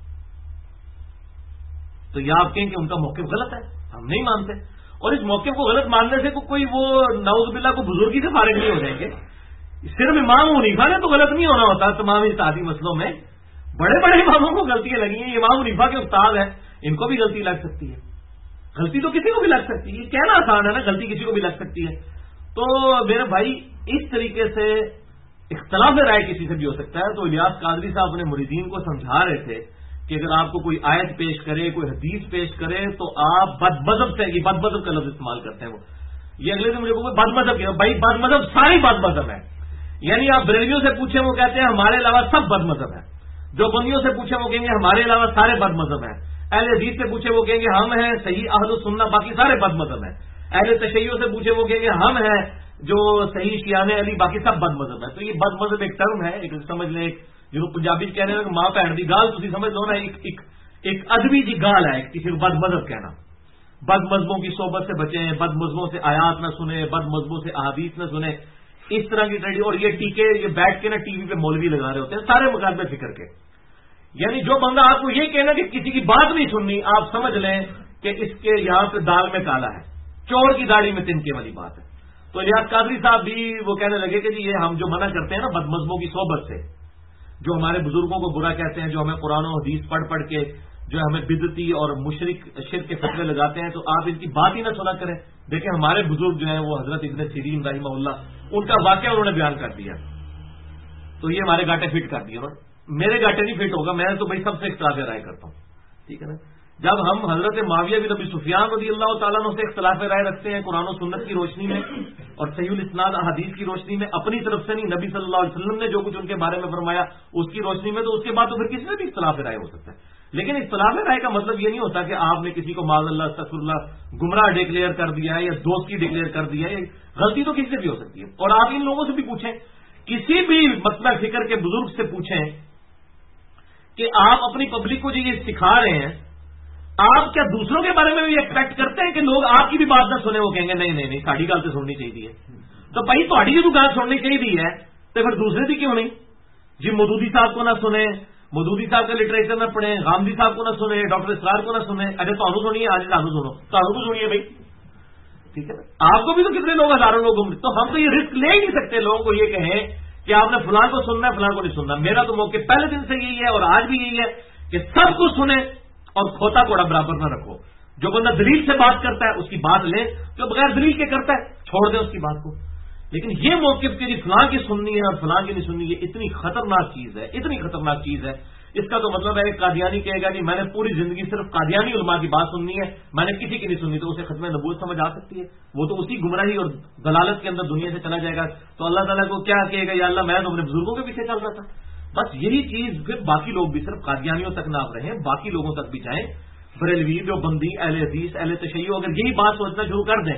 تو یہ آپ کہیں کہ ان کا موقف غلط ہے, ہم نہیں مانتے. اور اس موقف کو غلط ماننے سے کوئی وہ نعوذ باللہ کو بزرگی سے فارغ نہیں ہو جائیں گے. صرف امام حنیفہ نے تو غلط نہیں ہونا ہوتا تمام اجتہادی مسئلوں میں. بڑے بڑے اماموں کو غلطیاں لگی ہیں. امام حنیفہ کے استاد ہیں, ان کو بھی غلطی لگ سکتی ہے. غلطی تو کسی کو بھی لگ سکتی ہے, یہ کہنا آسان ہے نا, غلطی کسی کو بھی لگ سکتی ہے. تو میرے بھائی اس طریقے سے اختلاف رائے کسی سے بھی ہو سکتا ہے. تو الیاس قادری صاحب اپنے مریدین کو سمجھا رہے تھے کہ اگر آپ کو کوئی آیت پیش کرے, کوئی حدیث پیش کرے, تو آپ بد مذہب سے, یہ بد مذہب کا لفظ استعمال کرتے ہیں وہ, یہ اگلے دن مجھے کو بد مذہب کیا بھائی, بد مذہب ساری بد مذہب ہے. یعنی آپ بریلویوں سے پوچھیں وہ کہتے ہیں ہمارے علاوہ سب بد مذہب ہے. جو بندیوں سے پوچھیں وہ کہیں گے ہمارے علاوہ سارے بد مذہب ہیں. اہل حدیث سے پوچھیں وہ کہیں گے ہم ہیں صحیح اہل سننا, باقی سارے بد مذہب ہیں. اہل تشیعوں سے پوچھیں وہ کہیں گے ہم ہیں جو صحیح شیعان علی, باقی سب بد مذہب ہیں. تو یہ بد مذہب ایک ٹرم ہے, ایک سمجھ لیں, جنہوں پنجابی کہہ رہے ہیں ماں بہن کی گال, تھی سمجھ لو نا, ایک ادبی جی گال ہے کسی کو بد مذہب کہنا. بد مذہبوں کی صحبت سے بچیں, بد مذہبوں سے آیات نہ سنیں, بد مذہبوں سے احادیث نہ سنیں, اس طرح کی ٹریڈی. اور یہ ٹیکے یہ بیٹھ کے نا ٹی وی پہ مولوی لگا رہے ہوتے ہیں سارے مقابلے فکر کے. یعنی جو بندہ آپ کو یہ کہنا کہ کسی کی بات نہیں سننی, آپ سمجھ لیں کہ اس کے یہاں سے دال میں کالا ہے, چور کی داڑھی میں تنکے والی بات ہے. تو الیاس قادری صاحب بھی وہ کہنے لگے کہ جی یہ ہم جو منع کرتے ہیں نا بد مذہبوں کی صحبت سے, جو ہمارے بزرگوں کو برا کہتے ہیں, جو ہمیں قرآن و حدیث پڑھ پڑھ کے جو ہمیں بدعتی اور مشرک شرک کے فتوے لگاتے ہیں, تو آپ ان کی بات ہی نہ سنا کریں. دیکھیں ہمارے بزرگ جو ہیں وہ حضرت ابن سیرین رحمہ اللہ, ان کا واقعہ انہوں نے بیان کر دیا, تو یہ ہمارے گاٹے فٹ کر دیے. میرے گاٹے نہیں فٹ ہوگا, میں تو بھائی سب سے اختلاف رائے کرتا ہوں, ٹھیک ہے نا. جب ہم حضرت معاویہ بن ابی سفیان رضی اللہ تعالیٰ عنہ سے اختلاف رائے رکھتے ہیں قرآن و سنت کی روشنی میں اور صحیح الاسناد احادیث کی روشنی میں, اپنی طرف سے نہیں, نبی صلی اللہ علیہ وسلم نے جو کچھ ان کے بارے میں فرمایا اس کی روشنی میں, تو اس کے بعد تو پھر کسی میں بھی اختلاف رائے ہو سکتا ہے. لیکن اختلاف رائے کا مطلب یہ نہیں ہوتا کہ آپ نے کسی کو معاذ اللہ استغفر اللہ گمراہ ڈکلیئر کر دیا ہے یا دوستی ڈکلیئر کر دیا ہے. غلطی تو کسی سے بھی ہو سکتی ہے. اور آپ ان لوگوں سے بھی پوچھیں, کسی بھی مسئلہ فکر کے بزرگ سے پوچھیں کہ آپ اپنی پبلک کو جو یہ سکھا رہے ہیں, آپ کیا دوسروں کے بارے میں بھی ایکسپیکٹ کرتے ہیں کہ لوگ آپ کی بھی بات نہ سنیں؟ وہ کہیں گے نہیں نہیں نہیں, ساڑھی گل تو سننی چاہیے. تو بھائی تھوڑی جو گل سننی چاہیے ہے تو پھر دوسرے کی کیوں نہیں؟ جی مودودی صاحب کو نہ سنیں, مودودی صاحب کا لٹریچر نہ پڑھیں, غامدی صاحب کو نہ سنیں, ڈاکٹر اسرار کو نہ سنیں. اچھا تمہیں سنیے, آج سانو سنو, تمہیں تو سنیے بھائی, ٹھیک ہے. آپ کو بھی تو کتنے لوگ, ہزاروں لوگ, تو ہم تو یہ رسک لے ہی نہیں سکتے لوگوں کو یہ کہیں کہ آپ نے فلاں کو سننا ہے فلاں کو نہیں سننا. میرا تو موقع پہلے دن سے یہی ہے اور آج بھی یہی ہے کہ سب کو سنیں اور کھوتا کوڑا برابر نہ رکھو. جو بندہ دلیل سے بات کرتا ہے اس کی بات لیں, جو بغیر دلیل کے کرتا ہے چھوڑ دیں اس کی بات کو. لیکن یہ موقف کہ فلاں کی سننی ہے اور فلاں کی نہیں سننی, یہ اتنی خطرناک چیز ہے, اتنی خطرناک چیز ہے. اس کا تو مطلب ہے کہ قادیانی کہے گا نہیں میں نے پوری زندگی صرف قادیانی علماء کی بات سننی ہے, میں نے کسی کی نہیں سننی, تو اسے ختم نبوت سمجھ آ سکتی ہے. وہ تو اسی گمراہی اور دلالت کے اندر دنیا سے چلا جائے گا. تو اللہ تعالیٰ کو کیا کہے گا, یا اللہ میں تو اپنے بزرگوں کے پیچھے چل رہا تھا. بس یہی چیز پھر باقی لوگ بھی صرف قادیانیوں تک نہ رہیں, باقی لوگوں تک بھی جائیں. بریلوی, دیوبندی, اہل حدیث, اہل تشیع اگر یہی بات سوچنا شروع کر دیں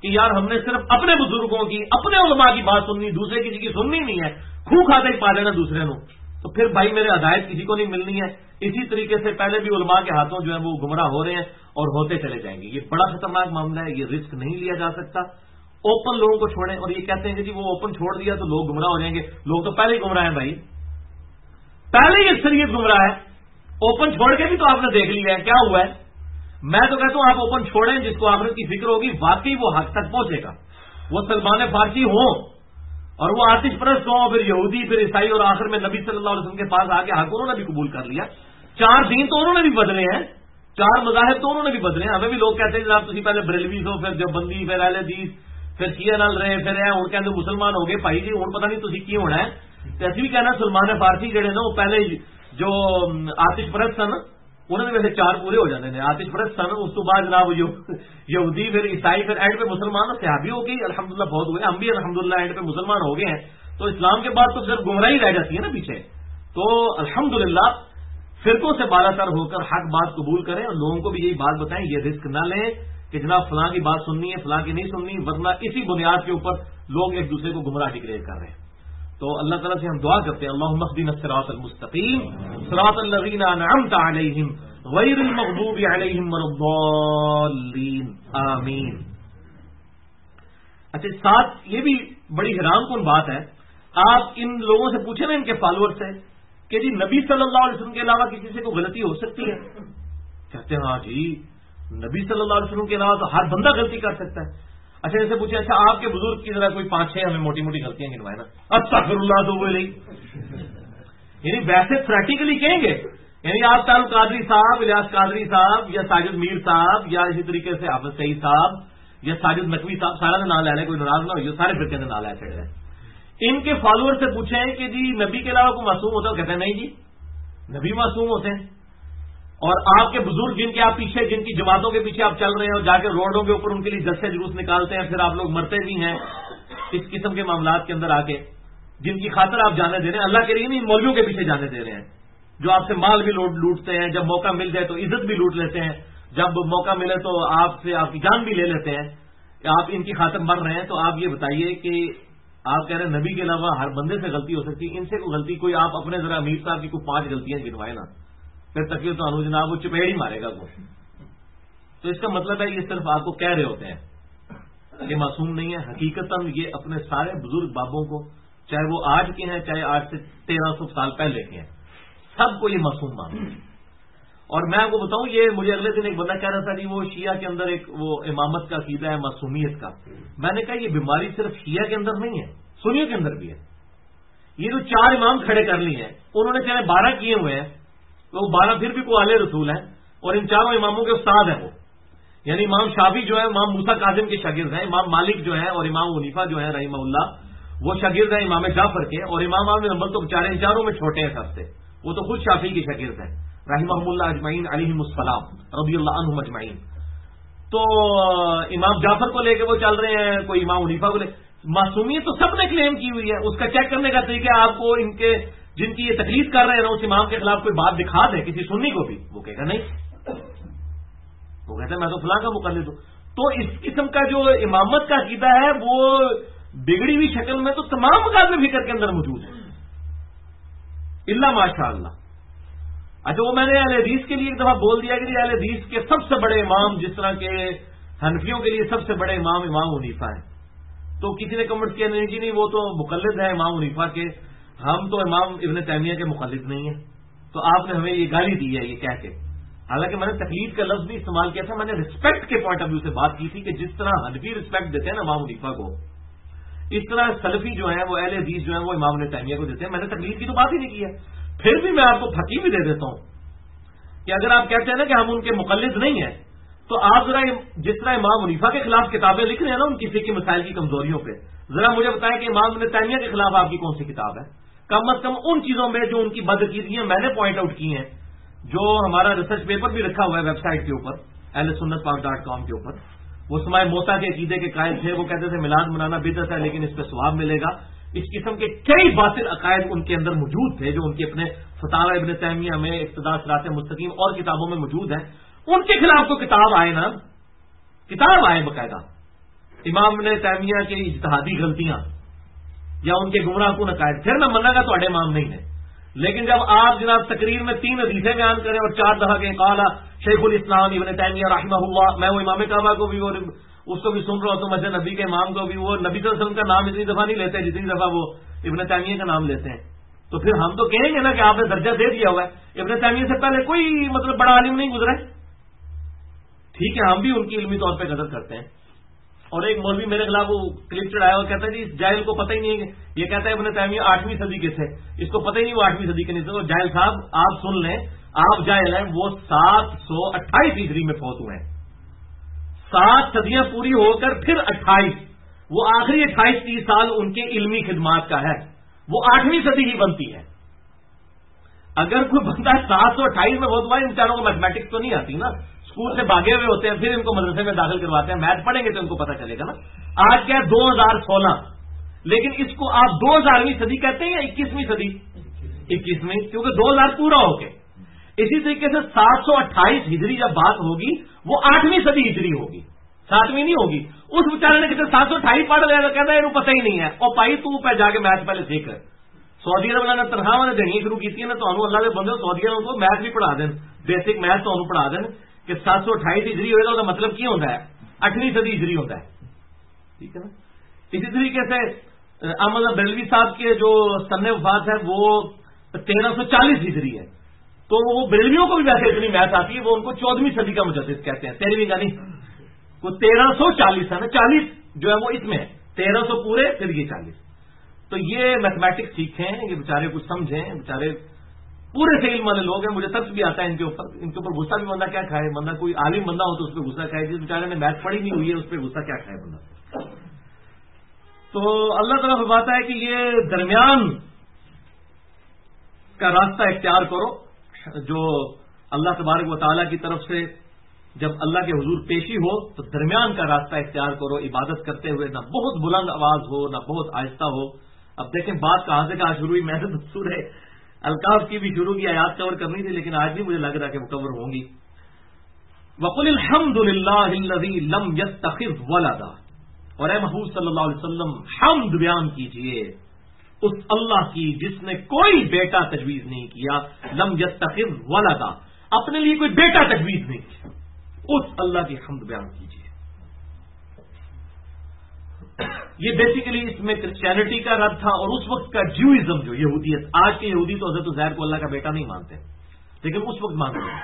کہ یار ہم نے صرف اپنے بزرگوں کی اپنے علماء کی بات سننی, دوسرے کسی کی سننی نہیں ہے, خو کھاتے ہی پا لینا دوسرے نو, تو پھر بھائی میرے ہدایت کسی کو نہیں ملنی ہے. اسی طریقے سے پہلے بھی علماء کے ہاتھوں جو ہے وہ گمراہ ہو رہے ہیں اور ہوتے چلے جائیں گے. یہ بڑا خطرناک معاملہ ہے, یہ رسک نہیں لیا جا سکتا. اوپن لوگوں کو چھوڑیں, اور یہ کہتے ہیں کہ جی وہ اوپن چھوڑ دیا تو لوگ گمراہ ہو جائیں گے. لوگ تو پہلے ہی گمراہ ہیں بھائی, پہلے ہی اکثریت گمراہ ہے. اوپن چھوڑ کے بھی تو آپ نے دیکھ لیا ہے کیا ہوا ہے. میں تو کہتا ہوں آپ اوپن چھوڑیں, جس کو آخرت کی فکر ہوگی واقعی وہ حق تک پہنچے گا. وہ سلمان فارسی ہوں اور وہ آتش پرست ہوں, پھر یہودی, پھر عیسائی, اور آخر میں نبی صلی اللہ علیہ وسلم کے پاس آ کے حق انہوں نے بھی قبول کر لیا. 4 دین تو انہوں نے بھی بدلے ہیں, 4 مذاہب تو انہوں نے بھی بدلے ہیں. ہمیں بھی لوگ کہتے ہیں جناب تھی پہلے بریلوی ہو, پھر دیوبندی, پھر اہل حدیث, پھر شیعہ نال رہے, پھر ہوں کہ مسلمان ہو گئے. بھائی جی ہوں پتہ نہیں تھی کی ہونا ہے. ایسے بھی کہنا سلمان فارسی جڑے نا وہ پہلے جو آتش پرست سن انہوں نے ویسے 4 پورے ہو جاتے ہیں. آتش پرست سن, اس تو بعد جناب یہودی, پھر عیسائی, پھر اینڈ پہ مسلمان, صحابی ہو گئی الحمدللہ بہت ہوئے. ہم بھی الحمدللہ اینڈ پہ مسلمان ہو گئے ہیں. تو اسلام کے بعد تو صرف گمراہی رہ جاتی ہے نا پیچھے. تو الحمدللہ فرقوں سے بالا تر ہو کر حق بات قبول کریں اور لوگوں کو بھی یہی بات بتائیں. یہ رسک نہ لیں کہ جناب فلاں کی بات سننی ہے, فلاں کی نہیں سننی, ورنہ اسی بنیاد کے اوپر لوگ ایک دوسرے کو گمراہ ڈکلیئر کر رہے ہیں. تو اللہ تعالیٰ سے ہم دعا کرتے ہیں اللہم اہدنا الصراط المستقیم صراط الذین انعمت علیہم غیر المغضوب علیہم ولا الضالین آمین. اچھا, ساتھ یہ بھی بڑی حیران کن بات ہے, آپ ان لوگوں سے پوچھیں نا ان کے فالوور سے کہ جی نبی صلی اللہ علیہ وسلم کے علاوہ کسی سے کوئی غلطی ہو سکتی ہے؟ کہتے ہیں ہاں جی نبی صلی اللہ علیہ وسلم کے علاوہ تو ہر بندہ غلطی کر سکتا ہے. اچھا ان سے پوچھیں اچھا آپ کے بزرگ کی ذرا کوئی 5-6 ہمیں موٹی موٹی غلطیاں گنوائے نا. استغفر اللہ تو وہ نہیں, یعنی ویسے پریکٹیکلی کہیں گے, یعنی آپ تعلق قادری صاحب, الیاس قادری صاحب, یا ساجد میر صاحب, یا اسی طریقے سے حافظ سعید صاحب, یا ساجد نقوی صاحب, سارا کا نام لے لیں, کوئی ناراض نہ ہو, یہ سارے فرقے کا نام لے چڑھ رہے ہیں. ان کے فالوور سے پوچھیں کہ جی نبی کے علاوہ کوئی معصوم ہوتا ہے؟ کہتے ہیں نہیں جی نبی معصوم ہوتے ہیں. اور آپ کے بزرگ جن کے آپ پیچھے, جن کی جماعتوں کے پیچھے آپ چل رہے ہیں اور جا کے روڈوں کے اوپر ان کے لیے جلسے جلوس نکالتے ہیں, پھر آپ لوگ مرتے بھی ہیں اس قسم کے معاملات کے اندر آ کے, جن کی خاطر آپ جانے دے رہے ہیں, اللہ کے لیے نہیں مولویوں کے پیچھے جانے دے رہے ہیں, جو آپ سے مال بھی لوٹتے ہیں, جب موقع مل جائے تو عزت بھی لوٹ لیتے ہیں, جب موقع ملے تو آپ سے آپ کی جان بھی لے لیتے ہیں, آپ ان کی خاطر مر رہے ہیں. تو آپ یہ بتائیے کہ آپ کہہ رہے ہیں نبی کے علاوہ ہر بندے سے غلطی ہو سکتی ہے, ان سے کوئی غلطی, کوئی آپ اپنے ذرا امیر صاحب کی کوئی 5 غلطیاں گنوائے نا, پھر تقریر تو انو جناب وہ چپیڑ ہی مارے گا وہ. تو اس کا مطلب ہے یہ صرف آپ کو کہہ رہے ہوتے ہیں کہ معصوم نہیں ہے. حقیقتاً یہ اپنے سارے بزرگ بابوں کو, چاہے وہ آج کے ہیں چاہے آج سے 1300 سال پہلے کے ہیں, سب کو یہ معصوم مانتے ہیں. اور میں آپ کو بتاؤں, یہ مجھے اگلے دن ایک بندہ کہہ رہا تھا کہ وہ شیعہ کے اندر ایک وہ امامت کا عقیدہ ہے, معصومیت کا. میں نے کہا یہ بیماری صرف شیعہ کے اندر نہیں ہے, سنیوں کے اندر بھی ہے. یہ جو 4 امام کھڑے کر لیے ہیں, انہوں نے چاہے 12 کیے ہوئے ہیں, تو 12 پھر بھی کوئی آلے رسول ہیں, اور ان 4 اماموں کے استاد ہیں وہ. یعنی امام شافعی جو ہے امام موسیٰ کاظم کے شاگرد ہیں, امام مالک جو ہے اور امام حنیفہ جو ہے رحمہ اللہ وہ شاگرد ہیں امام جعفر کے, اور امام احمد بن حنبل تو بیچارے ان 4 میں چھوٹے ہیں سب سے, وہ تو خود شافعی کے شاگرد ہیں رحمہم اللہ اجمعین علیہم السلام رضی اللہ عنہم اجمعین. تو امام جعفر کو لے کے وہ چل رہے ہیں, کوئی امام حنیفہ کو لے. معصومیت تو سب نے کلیم کی ہوئی ہے, اس کا چیک کرنے کا طریقہ آپ کو ان کے جن کی یہ تکلیف کر رہے ہیں نا اس امام کے خلاف کوئی بات دکھا دیں کسی سنی کو بھی, وہ کہے گا نہیں, وہ کہتا ہے میں تو فلاں کا مقلد ہوں. تو اس قسم کا جو امامت کا عقیدہ ہے وہ بگڑی ہوئی شکل میں تو تمام مقابلے فکر کے اندر موجود ہے الا ماشاء اللہ. اچھا وہ میں نے اہل حدیث کے لیے ایک دفعہ بول دیا کہ اہل حدیث کے سب سے بڑے امام جس طرح کے حنفیوں کے لیے سب سے بڑے امام حنیفہ ہیں, تو کسی نے کمنٹ کیا نہیں جی نہیں وہ تو مقلد ہے امام حنیفہ کے, ہم تو امام ابن تیمیہ کے مقلد نہیں ہیں. تو آپ نے ہمیں یہ گالی دی ہے یہ کہہ کے, حالانکہ میں نے تقلید کا لفظ بھی استعمال کیا تھا, میں نے رسپیکٹ کے پوائنٹ آف ویو سے بات کی تھی کہ جس طرح حنفی رسپیکٹ دیتے ہیں نا امام حنیفہ کو, اس طرح سلفی جو ہیں وہ اہل حدیث جو ہیں وہ امام ابن تیمیہ کو دیتے ہیں. میں نے تقلید کی تو بات ہی نہیں کی ہے. پھر بھی میں آپ کو پھکی بھی دے دیتا ہوں کہ اگر آپ کہتے ہیں نا کہ ہم ان کے مقلد نہیں ہیں, تو آپ ذرا جس طرح امام حنیفہ کے خلاف کتابیں لکھ رہے ہیں نا ان کی فقہی مسائل کی کمزوریوں پہ, ذرا مجھے بتائیں کہ امام ابن تیمیہ کے خلاف آپ کی کون سی کتاب ہے؟ کم از کم ان چیزوں میں جو ان کی بدعقیدگیاں میں نے پوائنٹ آؤٹ کی ہیں, جو ہمارا ریسرچ پیپر بھی رکھا ہوا ہے ویب سائٹ کے اوپر ahlsunnatpark.com کے اوپر. وہ سمائے موسیٰ کے عقیدے کے قائل تھے, وہ کہتے تھے میلاد منانا بدعت ہے لیکن اس پہ ثواب ملے گا. اس قسم کے کئی باطل عقائد ان کے اندر موجود تھے جو ان کے اپنے فتاوی ابن تیمیہ میں, اقتداء صراط مستقیم اور کتابوں میں موجود ہیں. ان کے خلاف تو کتاب آئے نا, کتاب آئے باقاعدہ, امام ابن تیمیہ کی اجتہادی غلطیاں یا ان کے گمراہ کن عقائد، پھر میں منع گا تھوڑے امام نہیں ہے. لیکن جب آپ جناب تقریر میں 3 حدیثیں بیان کریں اور 4 دفعہ کے قال شیخ الاسلام ابن تیمیہ رحمہ اللہ، میں وہ امام کعبہ کو بھی اور اس کو بھی سن رہا ہوں تو مسجد نبی کے امام کو بھی، وہ نبی صلی اللہ علیہ وسلم کا نام اتنی دفعہ نہیں لیتے جتنی دفعہ وہ ابن تیمیہ کا نام لیتے ہیں. تو پھر ہم تو کہیں گے نا کہ آپ نے درجہ دے دیا ہوا ہے. ابن تیمیہ سے پہلے کوئی مطلب بڑا عالم نہیں گزرا ہے. ٹھیک ہے، ہم بھی ان کی علمی طور پہ قدر کرتے ہیں. اور ایک مولوی میرے خلاف وہ کلپ چڑھایا اور کہتا ہے جی اس جاہل کو پتہ ہی نہیں ہے، یہ کہتا ہے ابن تیمیہ 8ویں صدی کے تھے، اس کو پتہ ہی نہیں وہ 8ویں صدی کے نہیں تھے. جاہل صاحب آپ سن لیں، آپ جاہل ہیں، وہ 728 ہجری میں فوت ہوئے ہیں. 7 صدیاں پوری ہو کر پھر 28، وہ آخری 28-30 سال ان کے علمی خدمات کا ہے، وہ 8ویں صدی کی بنتی ہے. اگر کوئی بندہ 728 میں بہت ہوا، ان چاروں کو میتھمیٹکس تو نہیں آتی نا، اسکول سے بھاگے ہوئے ہوتے ہیں، پھر ان کو مدرسے میں داخل کرواتے ہیں، میتھ پڑھیں گے تو ان کو پتہ چلے گا نا. آج کیا ہے 2016، لیکن اس کو آپ 2000ویں صدی کہتے ہیں یا 21ویں صدی؟ 21ویں، کیونکہ 2000 پورا ہو کے. اسی طریقے سے 728 ہجری جب بات ہوگی وہ 8ویں صدی ہجری ہوگی، 7ویں نہیں ہوگی. اس بیچارے نے کہتے 728 پڑھ لیا تو کہتا ہے انہوں پتہ ہی نہیں ہے. اور بھائی تو پہ جا کے میتھ پہلے سیکھ کر. سعودی عرب نے تنخواہ نے دینی شروع کی نا، تو اللہ کے بندے سعودی عرب کو میتھ بھی پڑھا دیں، بیسک میتھ تو پڑھا دیں کہ 728 ہجری ہوئے گا، مطلب کیا ہوتا ہے 8ویں صدی ہجری ہوتا ہے. ٹھیک ہے نا. اسی طریقے سے احمد بریلوی صاحب کے جو سن وفات ہے وہ 1340 ہجری ہے. تو وہ بریلویوں کو بھی ویسے اتنی میتھ آتی ہے، وہ ان کو 14ویں صدی کا مجدد کہتے ہیں، 13ویں کا نہیں. وہ 1340 ہے نا، 40 جو ہے وہ اس میں ہے، 1300 پورے پھر یہ 40. تو یہ میتھمیٹکس سیکھیں، یہ بیچارے کچھ سمجھیں، بیچارے پورے سے علم والے لوگ ہیں. مجھے ترس بھی آتا ہے ان کے اوپر غصہ بھی بندہ کیا کھائے. بندہ کوئی عالم بندہ ہو تو اس پہ غصہ کھائے، جس بیچارے نے میتھ پڑھی نہیں ہوئی ہے اس پہ غصہ کیا کھائے بندہ. تو اللہ تعالیٰ فرماتا ہے کہ یہ درمیان کا راستہ اختیار کرو، جو اللہ تبارک و تعالیٰ کی طرف سے جب اللہ کے حضور پیشی ہو تو درمیان کا راستہ اختیار کرو، عبادت کرتے ہوئے نہ بہت بلند آواز ہو نہ بہت آہستہ ہو. اب دیکھیں بات کہاں سے کہاں شروع ہوئی. میں نے سورہ الکاف کی بھی شروع کی آیات کور کرنی تھی، لیکن آج بھی مجھے لگ رہا کہ وہ کور ہوں گی. وَقُلِ الْحَمْدُ لِلَّهِ الَّذِي لَمْ يَتَّخِذْ وَلَدًا، اور اے محبوب صلی اللہ علیہ وسلم حمد بیان کیجئے اس اللہ کی جس نے کوئی بیٹا تجویز نہیں کیا. لم یتخذ ولدا، اپنے لیے کوئی بیٹا تجویز نہیں کیا، اس اللہ کی حمد بیان کیجئے. یہ بیسیکلی اس میں کرسچینٹی کا رد تھا، اور اس وقت کا جیوئزم جو یہودیت. آج کے یہودی تو حضرت عزیر کو اللہ کا بیٹا نہیں مانتے، لیکن اس وقت مانتے ہیں.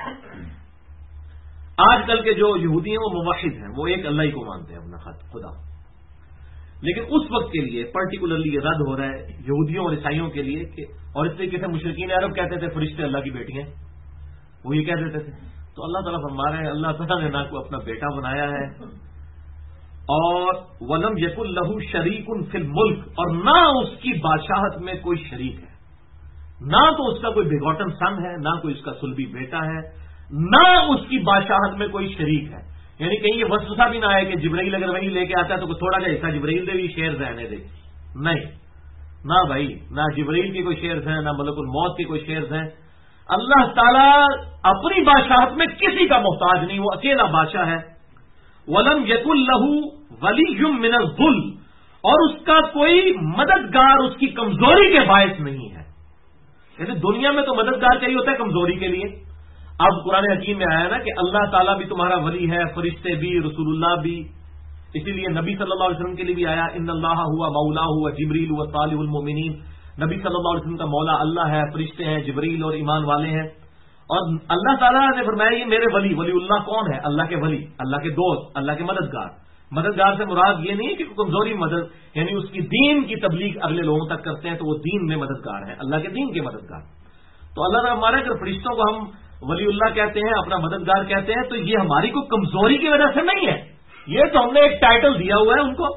آج کل کے جو یہودی ہیں وہ موحد ہیں، وہ ایک اللہ ہی کو مانتے ہیں اپنا خدا. لیکن اس وقت کے لیے پرٹیکولرلی یہ رد ہو رہا ہے یہودیوں اور عیسائیوں کے لیے کہ، اور اس طریقے سے مشرکین عرب کہتے تھے فرشتے اللہ کی بیٹی ہیں، وہ یہ کہہ دیتے تھے. تو اللہ تعالیٰ فرما رہے ہیں اللہ تعالیٰ نے نہ کو اپنا بیٹا بنایا ہے، اور ولم یکن لہ شریک فی الملک، اور نہ اس کی بادشاہت میں کوئی شریک ہے. نہ تو اس کا کوئی بیگوٹن سن ہے، نہ کوئی اس کا سلبی بیٹا ہے، نہ اس کی بادشاہت میں کوئی شریک ہے. یعنی کہیں یہ وسوسہ بھی نہ آئے کہ جبرائیل اگر وہی لے کے آتا ہے تو تھوڑا جا حصہ جبرائیل دے بھی شیئر رہنے دے. نہیں، نہ بھائی، نہ جبرائیل کے کوئی شیئرز ہیں، نہ ملک الموت کے کوئی شیئرز ہیں. اللہ تعالیٰ اپنی بادشاہت میں کسی کا محتاج نہیں، وہ اکیلا بادشاہ ہے. ولم یکن لہ ولی من الذل، اور اس کا کوئی مددگار اس کی کمزوری کے باعث نہیں ہے. یعنی دنیا میں تو مددگار چاہیے ہوتا ہے کمزوری کے لیے. اب قرآن حکیم میں آیا نا کہ اللہ تعالیٰ بھی تمہارا ولی ہے، فرشتے بھی، رسول اللہ بھی. اسی لیے نبی صلی اللہ علیہ وسلم کے لیے بھی آیا ان اللہ ہوا مولا ہوا جبریل ہوا صالح المومنین. نبی صلی اللہ علیہ وسلم کا مولا اللہ ہے، فرشتے ہیں، جبریل اور ایمان والے ہیں. اور اللہ تعالیٰ نے فرمایا یہ میرے ولی اللہ کون ہے؟ اللہ کے ولی، اللہ کے دوست، اللہ کے مددگار. مددگار سے مراد یہ نہیں کہ کمزوری مدد، یعنی اس کی دین کی تبلیغ اگلے لوگوں تک کرتے ہیں تو وہ دین میں مددگار ہے، اللہ کے دین کے مددگار. تو اللہ نے ہمارے اگر فرشتوں کو ہم ولی اللہ کہتے ہیں، اپنا مددگار کہتے ہیں، تو یہ ہماری کوئی کمزوری کی وجہ سے نہیں ہے، یہ تو ہم نے ایک ٹائٹل دیا ہوا ہے ان کو.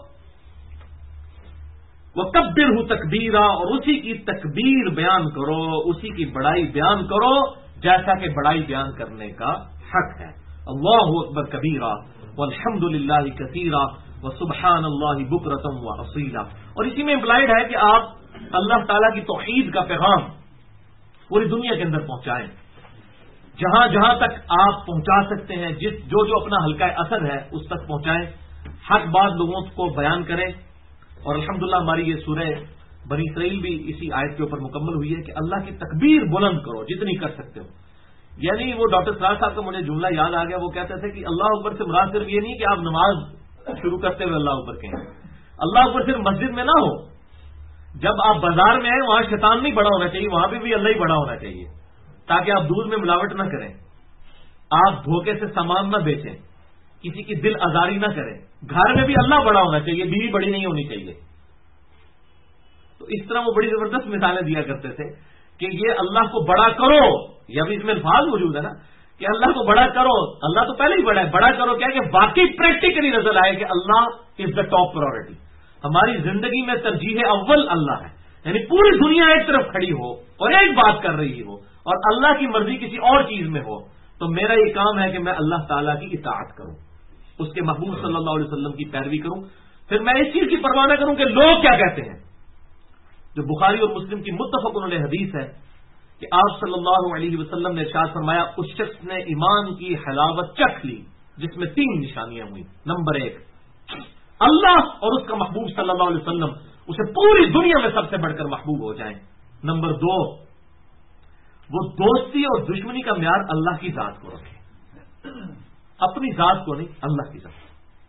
وَكَبِّرْهُ تَكْبِيرًا، اور اسی کی تکبیر بیان کرو، اسی کی بڑائی بیان کرو جیسا کہ بڑائی بیان کرنے کا حق ہے. اللہ اکبر کبیرہ والحمد للہ کثیرہ وسبحان اللہ بکرۃ واصیلا. اور اسی میں امپلائڈ ہے کہ آپ اللہ تعالیٰ کی توحید کا پیغام پوری دنیا کے اندر پہنچائیں، جہاں جہاں تک آپ پہنچا سکتے ہیں، جو اپنا حلقہ اثر ہے اس تک پہنچائیں. حق بات لوگوں کو بیان کریں. اور الحمدللہ ہماری یہ سورہ بنی اسرائیل بھی اسی آیت کے اوپر مکمل ہوئی ہے کہ اللہ کی تکبیر بلند کرو جتنی کر سکتے ہو. یعنی وہ ڈاکٹر سراج صاحب کا مجھے جملہ یاد آ گیا، وہ کہتے تھے کہ اللہ اکبر سے مراد صرف یہ نہیں کہ آپ نماز شروع کرتے ہوئے اللہ اکبر کہیں. اللہ اکبر صرف مسجد میں نہ ہو، جب آپ بازار میں آئے وہاں شیطان نہیں بڑا ہونا چاہیے، وہاں پہ بھی اللہ ہی بڑا ہونا چاہیے، تاکہ آپ دودھ میں ملاوٹ نہ کریں، آپ دھوکے سے سامان نہ بیچیں، کسی کی دل آزاری نہ کریں. گھر میں بھی اللہ بڑا ہونا چاہیے، بیوی بڑی نہیں ہونی چاہیے. تو اس طرح وہ بڑی زبردست مثالیں دیا کرتے تھے کہ یہ اللہ کو بڑا کرو. یا بھی اس میں الفاظ موجود ہے نا کہ اللہ کو بڑا کرو. اللہ تو پہلے ہی بڑا ہے، بڑا کرو کیا کہ باقی پریکٹیکلی نظر آئے کہ اللہ از دا ٹاپ پرائورٹی. ہماری زندگی میں ترجیح اول اللہ ہے. یعنی پوری دنیا ایک طرف کھڑی ہو اور ایک بات کر رہی ہو اور اللہ کی مرضی کسی اور چیز میں ہو، تو میرا یہ کام ہے کہ میں اللہ تعالیٰ کی اطاعت کروں، اس کے محبوب صلی اللہ علیہ وسلم کی پیروی کروں. پھر میں اس چیز کی پرواہ نہ کروں کہ لوگ کیا کہتے ہیں. جو بخاری اور مسلم کی متفق علیہ حدیث ہے کہ آپ صلی اللہ علیہ وسلم نے ارشاد فرمایا، اس شخص نے ایمان کی حلاوت چکھ لی جس میں 3 نشانیاں ہوئی. نمبر 1 اللہ اور اس کا محبوب صلی اللہ علیہ وسلم اسے پوری دنیا میں سب سے بڑھ کر محبوب ہو جائیں. نمبر 2 وہ دوستی اور دشمنی کا معیار اللہ کی ذات کو رکھے، اپنی ذات کو نہیں، اللہ کی ذات.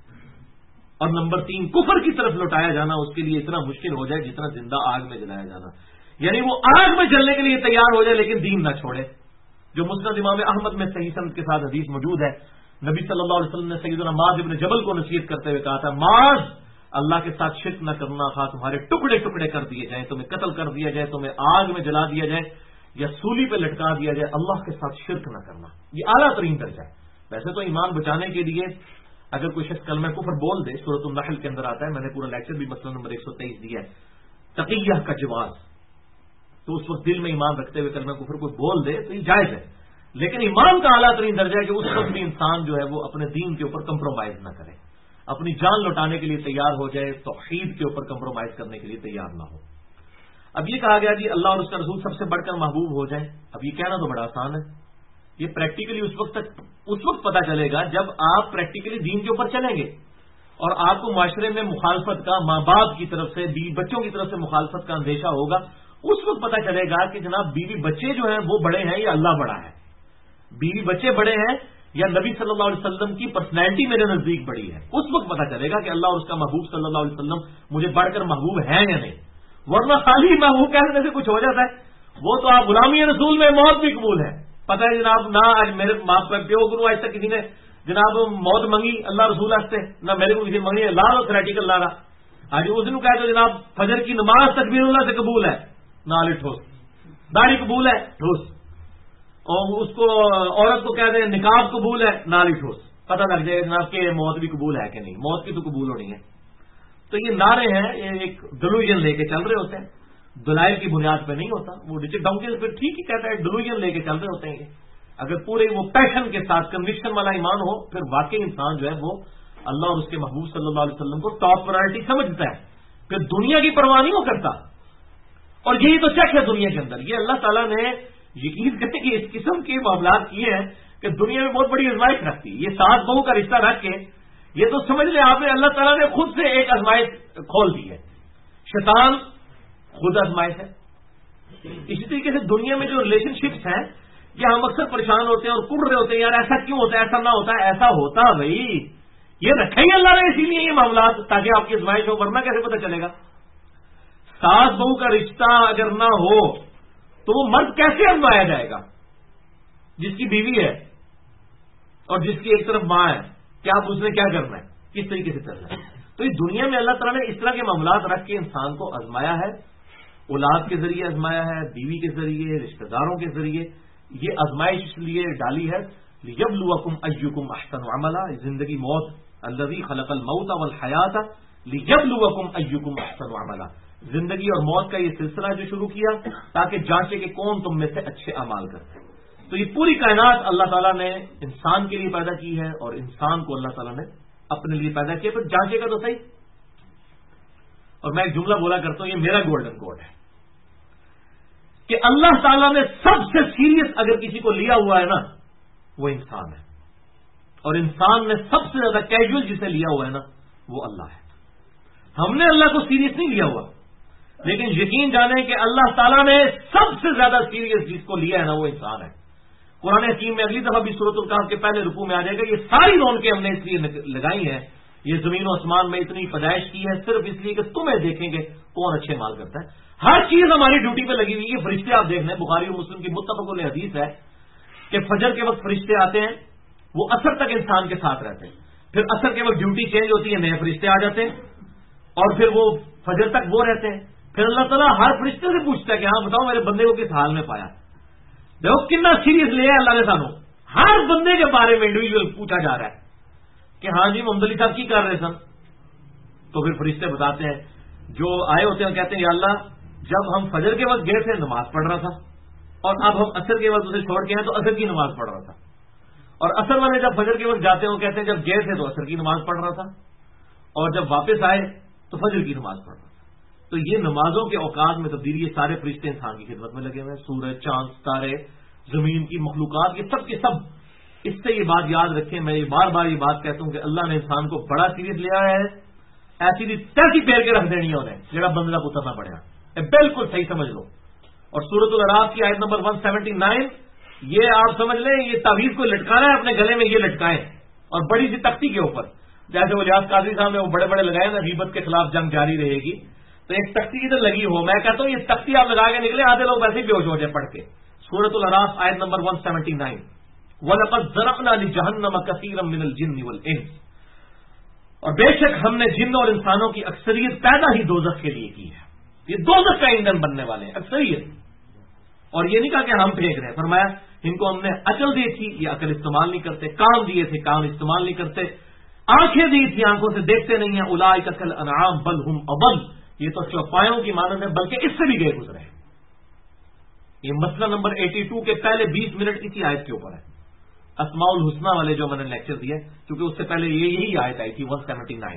اور نمبر 3 کفر کی طرف لوٹایا جانا اس کے لیے اتنا مشکل ہو جائے جتنا زندہ آگ میں جلایا جانا. یعنی وہ آگ میں جلنے کے لیے تیار ہو جائے لیکن دین نہ چھوڑے. جو مسند امام احمد میں صحیح سند کے ساتھ حدیث موجود ہے، نبی صلی اللہ علیہ وسلم نے سیدنا معاذ ابن جبل کو نصیحت کرتے ہوئے کہا تھا، معاذ اللہ کے ساتھ شرک نہ کرنا، خواہ تمہارے ٹکڑے ٹکڑے کر دیے جائیں، تمہیں قتل کر دیا جائے، تمہیں آگ میں جلا دیا جائے یا سولی پہ لٹکا دیا جائے، اللہ کے ساتھ شرک نہ کرنا. یہ اعلیٰ ترین درجہ ہے. ویسے تو ایمان بچانے کے لیے اگر کوئی شخص کلمہ کفر بول دے، سورۃ النحل کے اندر آتا ہے، میں نے پورا لیکچر بھی مسئلہ نمبر 123 دیا ہے، تقیہ کا جواز. تو اس وقت دل میں ایمان رکھتے ہوئے کلمہ کفر کو بول دے تو یہ جائز ہے. لیکن ایمان کا اعلیٰ ترین درجہ ہے کہ اس وقت بھی انسان جو ہے وہ اپنے دین کے اوپر کمپرومائز نہ کرے، اپنی جان لوٹانے کے لیے تیار ہو جائے، توحید کے اوپر کمپرومائز کرنے کے لیے تیار نہ ہو. اب یہ کہا گیا جی اللہ اور اس کا رسول سب سے بڑھ کر محبوب ہو جائیں. اب یہ کہنا تو بڑا آسان ہے. یہ پریکٹیکلی اس وقت پتا چلے گا جب آپ پریکٹیکلی دین کے اوپر چلیں گے اور آپ کو معاشرے میں مخالفت کا، ماں باپ کی طرف سے، بیوی بچوں کی طرف سے مخالفت کا اندیشہ ہوگا. اس وقت پتا چلے گا کہ جناب بیوی بچے جو ہیں وہ بڑے ہیں یا اللہ بڑا ہے. بیوی بچے بڑے ہیں یا نبی صلی اللہ علیہ وسلم کی پرسنالٹی میرے نزدیک بڑی ہے. اس وقت پتا چلے گا کہ اللہ اور اس کا محبوب صلی اللہ علیہ وسلم مجھے بڑھ کر محبوب ہے یا نہیں. ورنہ خالی محبوب کہنے سے کچھ ہو جاتا ہے. وہ تو آپ غلامی رسول میں موت بھی قبول ہے. پتہ ہے جناب، نہ آج میرے باپ کا پیو گرو آج تک کسی نے جناب موت منگی اللہ رسول سے، نہ میرے کو کسی منگی لا رہا تھریٹیکل لا رہا. آج اس دن کہا تو جناب فجر کی نماز تکبیر اللہ سے قبول ہے، نالے ٹھوس، داڑھی قبول ہے ٹھوس، اور اس کو عورت کو کہہ دیں نقاب قبول ہے، نالی ٹھوس. پتہ لگ جائے جناب کہ موت بھی قبول ہے کہ نہیں. موت کی تو قبول ہونی ہے. تو یہ نعرے ہیں، یہ ایک ڈلوژن لے کے چل رہے ہوتے ہیں، دلائل کی بنیاد پہ نہیں ہوتا. وہ رچرڈ ڈاؤکنز پہ ٹھیک ہی کہتا ہے، ڈلوژن لے کے چل رہے ہوتے ہیں. اگر پورے وہ پیشن کے ساتھ کنوکشن والا ایمان ہو پھر واقعی انسان جو ہے وہ اللہ اور اس کے محبوب صلی اللہ علیہ وسلم کو ٹاپ پرائرٹی سمجھتا ہے، پھر دنیا کی پرواہ نہیں ہو کرتا. اور یہی تو چیک ہے دنیا کے اندر. یہ اللہ تعالیٰ نے یقین کرنے کی اس قسم کے معاملات کیے ہیں کہ دنیا میں بہت بڑی آزمائش رکھتی ہے. یہ 7 بہو کا رشتہ رکھ کے یہ تو سمجھ لیں آپ نے اللہ تعالیٰ نے خود سے ایک آزمائش کھول دی ہے. شیطان خود آزمائش ہے. اسی طریقے سے دنیا میں جو ریلیشن شپس ہیں یہ ہم اکثر پریشان ہوتے ہیں اور کڑ رہے ہوتے ہیں، یار ایسا کیوں ہوتا ہے، ایسا نہ ہوتا ہے. ایسا ہوتا بھائی، یہ رکھا ہی اللہ نے اسی لیے یہ معاملات تاکہ آپ کی آزمائش ہو، ورنہ کیسے پتہ چلے گا. 7 بہو کا رشتہ اگر نہ ہو تو وہ مرد کیسے آزمایا جائے گا جس کی بیوی ہے اور جس کی ایک طرف ماں ہے؟ کیا آپ اس نے کیا کرنا ہے، کس طریقے سے چلنا ہے. تو اس دنیا میں اللہ تعالیٰ نے اس طرح کے معاملات رکھ کے انسان کو آزمایا ہے. اولاد کے ذریعے آزمایا ہے، بیوی کے ذریعے، رشتہ داروں کے ذریعے. یہ آزمائش اس لیے ڈالی ہے لیبلوکم ایکم احسن عملا. زندگی موت، الذی خلق الموت والحیات لیبلوکم ایکم احسن عملا. زندگی اور موت کا یہ سلسلہ جو شروع کیا تاکہ جانچے کہ کون تم میں سے اچھے اعمال کرتے ہیں. تو یہ پوری کائنات اللہ تعالیٰ نے انسان کے لیے پیدا کی ہے اور انسان کو اللہ تعالیٰ نے اپنے لیے پیدا کیا. پھر جانچے کا تو صحیح. اور میں ایک جملہ بولا کرتا ہوں، یہ میرا گولڈن کوڈ ہے کہ اللہ تعالیٰ نے سب سے سیریس اگر کسی کو لیا ہوا ہے نا وہ انسان ہے، اور انسان نے سب سے زیادہ کیجول جسے لیا ہوا ہے نا وہ اللہ ہے. ہم نے اللہ کو سیریس نہیں لیا ہوا، لیکن یقین جانیں کہ اللہ تعالیٰ نے سب سے زیادہ سیریس جس کو لیا ہے نا وہ انسان ہے. قرآن حکیم میں اگلی دفعہ بھی سورۃ الکہف کے پہلے رکوع میں آ جائے گا، یہ ساری رونقیں ہم نے اس لیے لگائی ہیں، یہ زمین و آسمان میں اتنی پیدائش کی ہے صرف اس لیے کہ تمہیں دیکھیں گے کون اچھے مال کرتا ہے. ہر چیز ہماری ڈیوٹی پہ لگی ہوئی ہے. فرشتے آپ دیکھ لیں، بخاری و مسلم کی متفق علیہ حدیث ہے کہ فجر کے وقت فرشتے آتے ہیں، وہ اثر تک انسان کے ساتھ رہتے ہیں، پھر اثر کے وقت ڈیوٹی چینج ہوتی ہے، نئے فرشتے آ جاتے ہیں اور پھر وہ فجر تک وہ رہتے ہیں. پھر اللہ تعالیٰ ہر فرشتے سے پوچھتا ہے کہ ہاں بتاؤ میرے بندے کو کس حال میں پایا. دیکھو کتنا سیریس لیا ہے اللہ نے سانو. ہر بندے کے بارے میں انڈیویجل پوچھا جا رہا ہے کہ ہاں جی محمد علی صاحب کی کر رہے سن. تو پھر فرشتے بتاتے ہیں، جو آئے ہوتے ہیں کہتے ہیں یا اللہ جب ہم فجر کے وقت گئے تھے نماز پڑھ رہا تھا، اور اب ہم عصر کے وقت اسے چھوڑ کے ہیں تو عصر کی نماز پڑھ رہا تھا. اور عصر والے جب فجر کے وقت جاتے ہیں کہتے ہیں جب گئے تھے تو عصر کی نماز پڑھ رہا تھا، اور جب واپس آئے تو فجر کی نماز پڑھ رہا تھا. تو یہ نمازوں کے اوقات میں تبدیلی، یہ سارے فرشتے انسان کی خدمت میں لگے ہوئے ہیں. سورج، چاند، ستارے، زمین کی مخلوقات، یہ سب کے سب. اس سے یہ بات یاد رکھیں، میں یہ بار بار یہ بات کہتا ہوں کہ اللہ نے انسان کو بڑا سیریس لیا ہے. ایسی بھی تیسی پھیر کے رکھ دینی ہے انہیں جڑا بندہ اترنا پڑے گا. بالکل صحیح سمجھ لو. اور سورۃ الاعراف کی آیت نمبر 179 یہ آپ سمجھ لیں، یہ تعویذ کو لٹکانا ہے اپنے گلے میں، یہ لٹکائیں اور بڑی سی تختی کے اوپر، جیسے وہ ریاض قادری صاحب نے وہ بڑے بڑے لگائے نا، غیبت کے خلاف جنگ جاری رہے گی. تو ایک تختی ادھر لگی ہو، میں کہتا ہوں یہ تختی آپ لگا کے نکلے، آدھے لوگ ویسے ہی بے ہوش ہو جائے پڑھ کے. سورۃ الاعراف آیت نمبر 179 وَلَقَدْ ذَرَأْنَا لِجَهَنَّمَ كَثِيرًا مِنَ الْجِنِّ وَالْإِنسِ، اور بے شک ہم نے جنوں اور انسانوں کی اکثریت پیدا ہی دوزخ کے لیے کی ہے. یہ دوزخ کا ایندھن بننے والے ہیں اکثریت. اور یہ نہیں کہا کہ ہم پھینک رہے ہیں، فرمایا ان کو ہم نے عقل دی تھی، یہ عقل استعمال نہیں کرتے، کان دیے تھے، کان استعمال نہیں کرتے، آنکھیں دی تھی، آنکھوں سے دیکھتے نہیں ہیں. اولئک کالانعام بل هم اضل، یہ تو چوپایوں کی مانند ہے بلکہ اس سے بھی گئے گزرے ہیں. یہ مسئلہ نمبر 82 کے پہلے 20 منٹ اسی آیت کے اوپر ہے، اسماء الحسنہ والے جو میں نے لیکچر دیا، کیونکہ اس سے پہلے یہی آیت آئی تھی 179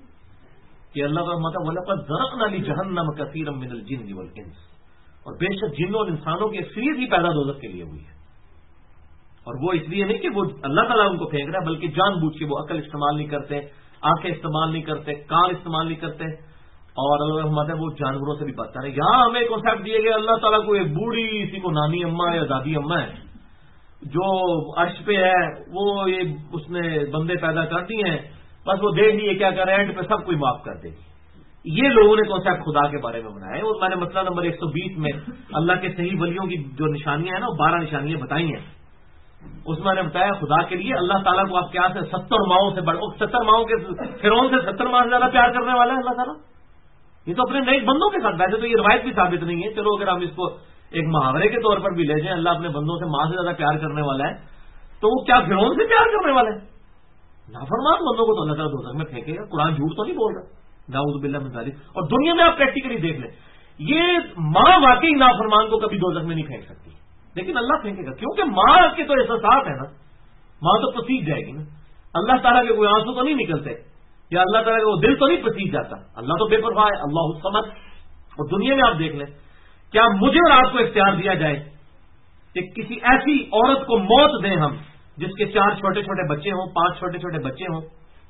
کہ اللہ کا مطلب وَلَقَدْ ذَرَأْنَا لِجَهَنَّمَ كَثِيرًا مِنَ الْجِنِّ وَالْإِنسِ، اور بے شک جنوں اور انسانوں کی اکثریت ہی پیدا دوزخ کے لیے ہوئی ہے. اور وہ اس لیے نہیں کہ وہ اللہ تعالیٰ ان کو پھینک رہا ہے، بلکہ جان بوجھ کے وہ عقل استعمال نہیں کرتے، آنکھیں استعمال نہیں کرتے، کان استعمال نہیں کرتے، اور اللہ رحمت ہے وہ جانوروں سے بھی بدتر ہے. یہاں ہمیں کانسیپٹ دیے گئے اللہ تعالیٰ کو ایک بوڑھی اسی کو نانی اماں یا دادی اماں ہے جو عرش پہ ہے، وہ یہ اس نے بندے پیدا کر دیے ہیں، بس وہ دیکھ لیے کیا کر رہے ہیں، اینڈ پہ سب کوئی معاف کر دے گی. یہ لوگوں نے کانسیپٹ خدا کے بارے میں بنایا ہے. اور میں نے مسئلہ نمبر 120 میں اللہ کے صحیح ولیوں کی جو نشانیاں ہیں نا، وہ 12 نشانیاں بتائی ہیں. اس میں نے بتایا خدا کے لیے اللہ تعالیٰ کو آپ کیا سے 70 ماؤں سے بڑھ، 70 ماؤں کے فرعون سے 70 ماہ سے زیادہ پیار کرنے والا ہے اللہ تعالیٰ. یہ تو اپنے نئے بندوں کے ساتھ، ویسے تو یہ روایت بھی ثابت نہیں ہے، چلو اگر ہم اس کو ایک محاورے کے طور پر بھی لے جائیں، اللہ اپنے بندوں سے ماں سے زیادہ پیار کرنے والا ہے، تو وہ کیا فرعون سے پیار کرنے والا ہے؟ نافرمان بندوں کو تو اللہ تعالیٰ دوزخ میں پھینکے گا. قرآن جھوٹ تو نہیں بول رہا، نعوذ باللہ من ذالک. اور دنیا میں آپ پریکٹیکلی دیکھ لیں، یہ ماں واقعی نافرمان کو کبھی دوزخ میں نہیں پھینک سکتی، لیکن اللہ پھینکے گا، کیونکہ ماں کے تو احساسات ہے نا، ماں تو پسیج جائے گی نا. اللہ تعالیٰ کے کوئی آنسو تو نہیں نکلتے، یا اللہ تعالیٰ کا وہ دل تو نہیں پسیج جاتا، اللہ تو بے پرواہ ہے، اللہ الصمد. اور دنیا میں آپ دیکھ لیں، کیا مجھے اور آپ کو اختیار دیا جائے کہ کسی ایسی عورت کو موت دیں ہم جس کے 4 چھوٹے چھوٹے بچے ہوں، 5 چھوٹے چھوٹے بچے ہوں،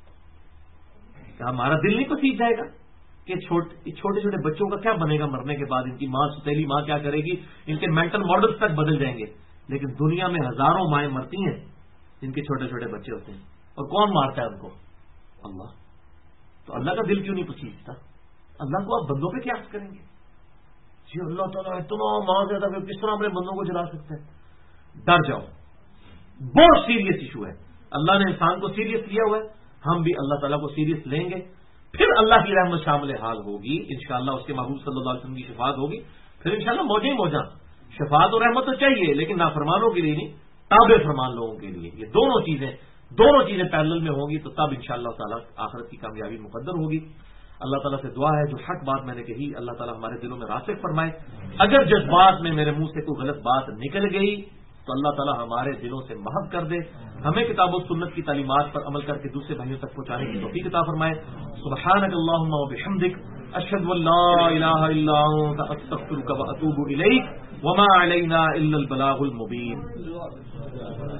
کیا ہمارا دل نہیں پسیج جائے گا کہ چھوٹے چھوٹے بچوں کا کیا بنے گا مرنے کے بعد؟ ان کی ماں، ستیلی ماں کیا کرے گی؟ ان کے مینٹل ماڈلز تک بدل جائیں گے. لیکن دنیا میں ہزاروں مائیں مرتی ہیں جن کے چھوٹے چھوٹے بچے ہوتے ہیں، اور کون مارتا ہے ان کو؟ اللہ. تو اللہ کا دل کیوں نہیں پسیجتا؟ اللہ کو آپ بندوں پہ قیاس کریں گے؟ جی اللہ تعالیٰ اتنا ماں زیادہ کس طرح اپنے بندوں کو جلا سکتے ہیں؟ ڈر جاؤ، بہت سیریس ایشو ہے. اللہ نے انسان کو سیریس لیا ہوا ہے، ہم بھی اللہ تعالیٰ کو سیریس لیں گے، پھر اللہ کی رحمت شامل حال ہوگی انشاءاللہ. اس کے محبوب صلی اللہ علیہ وسلم کی شفاعت ہوگی، پھر انشاءاللہ موجیں موجاں. شفاعت اور رحمت تو چاہیے، لیکن نافرمانوں کے لیے نہیں، تابع فرمان لوگوں کے لیے. یہ دونوں چیزیں پیرلل میں ہوں گی، تو تب انشاءاللہ تعالیٰ آخرت کی کامیابی مقدر ہوگی. اللہ تعالیٰ سے دعا ہے جو حق بات میں نے کہی اللہ تعالیٰ ہمارے دلوں میں راسخ فرمائے. اگر جذبات میں میرے منہ سے کوئی غلط بات نکل گئی تو اللہ تعالیٰ ہمارے دلوں سے محو کر دے. ہمیں کتاب و سنت کی تعلیمات پر عمل کر کے دوسرے بھائیوں تک پہنچانے کی توفیق عطا فرمائے. سبحانک اللہم و بحمدک، اشہد ان لا الہ الا انت، استغفرک و اتوب الیک، وما علینا الا البلاغ المبین.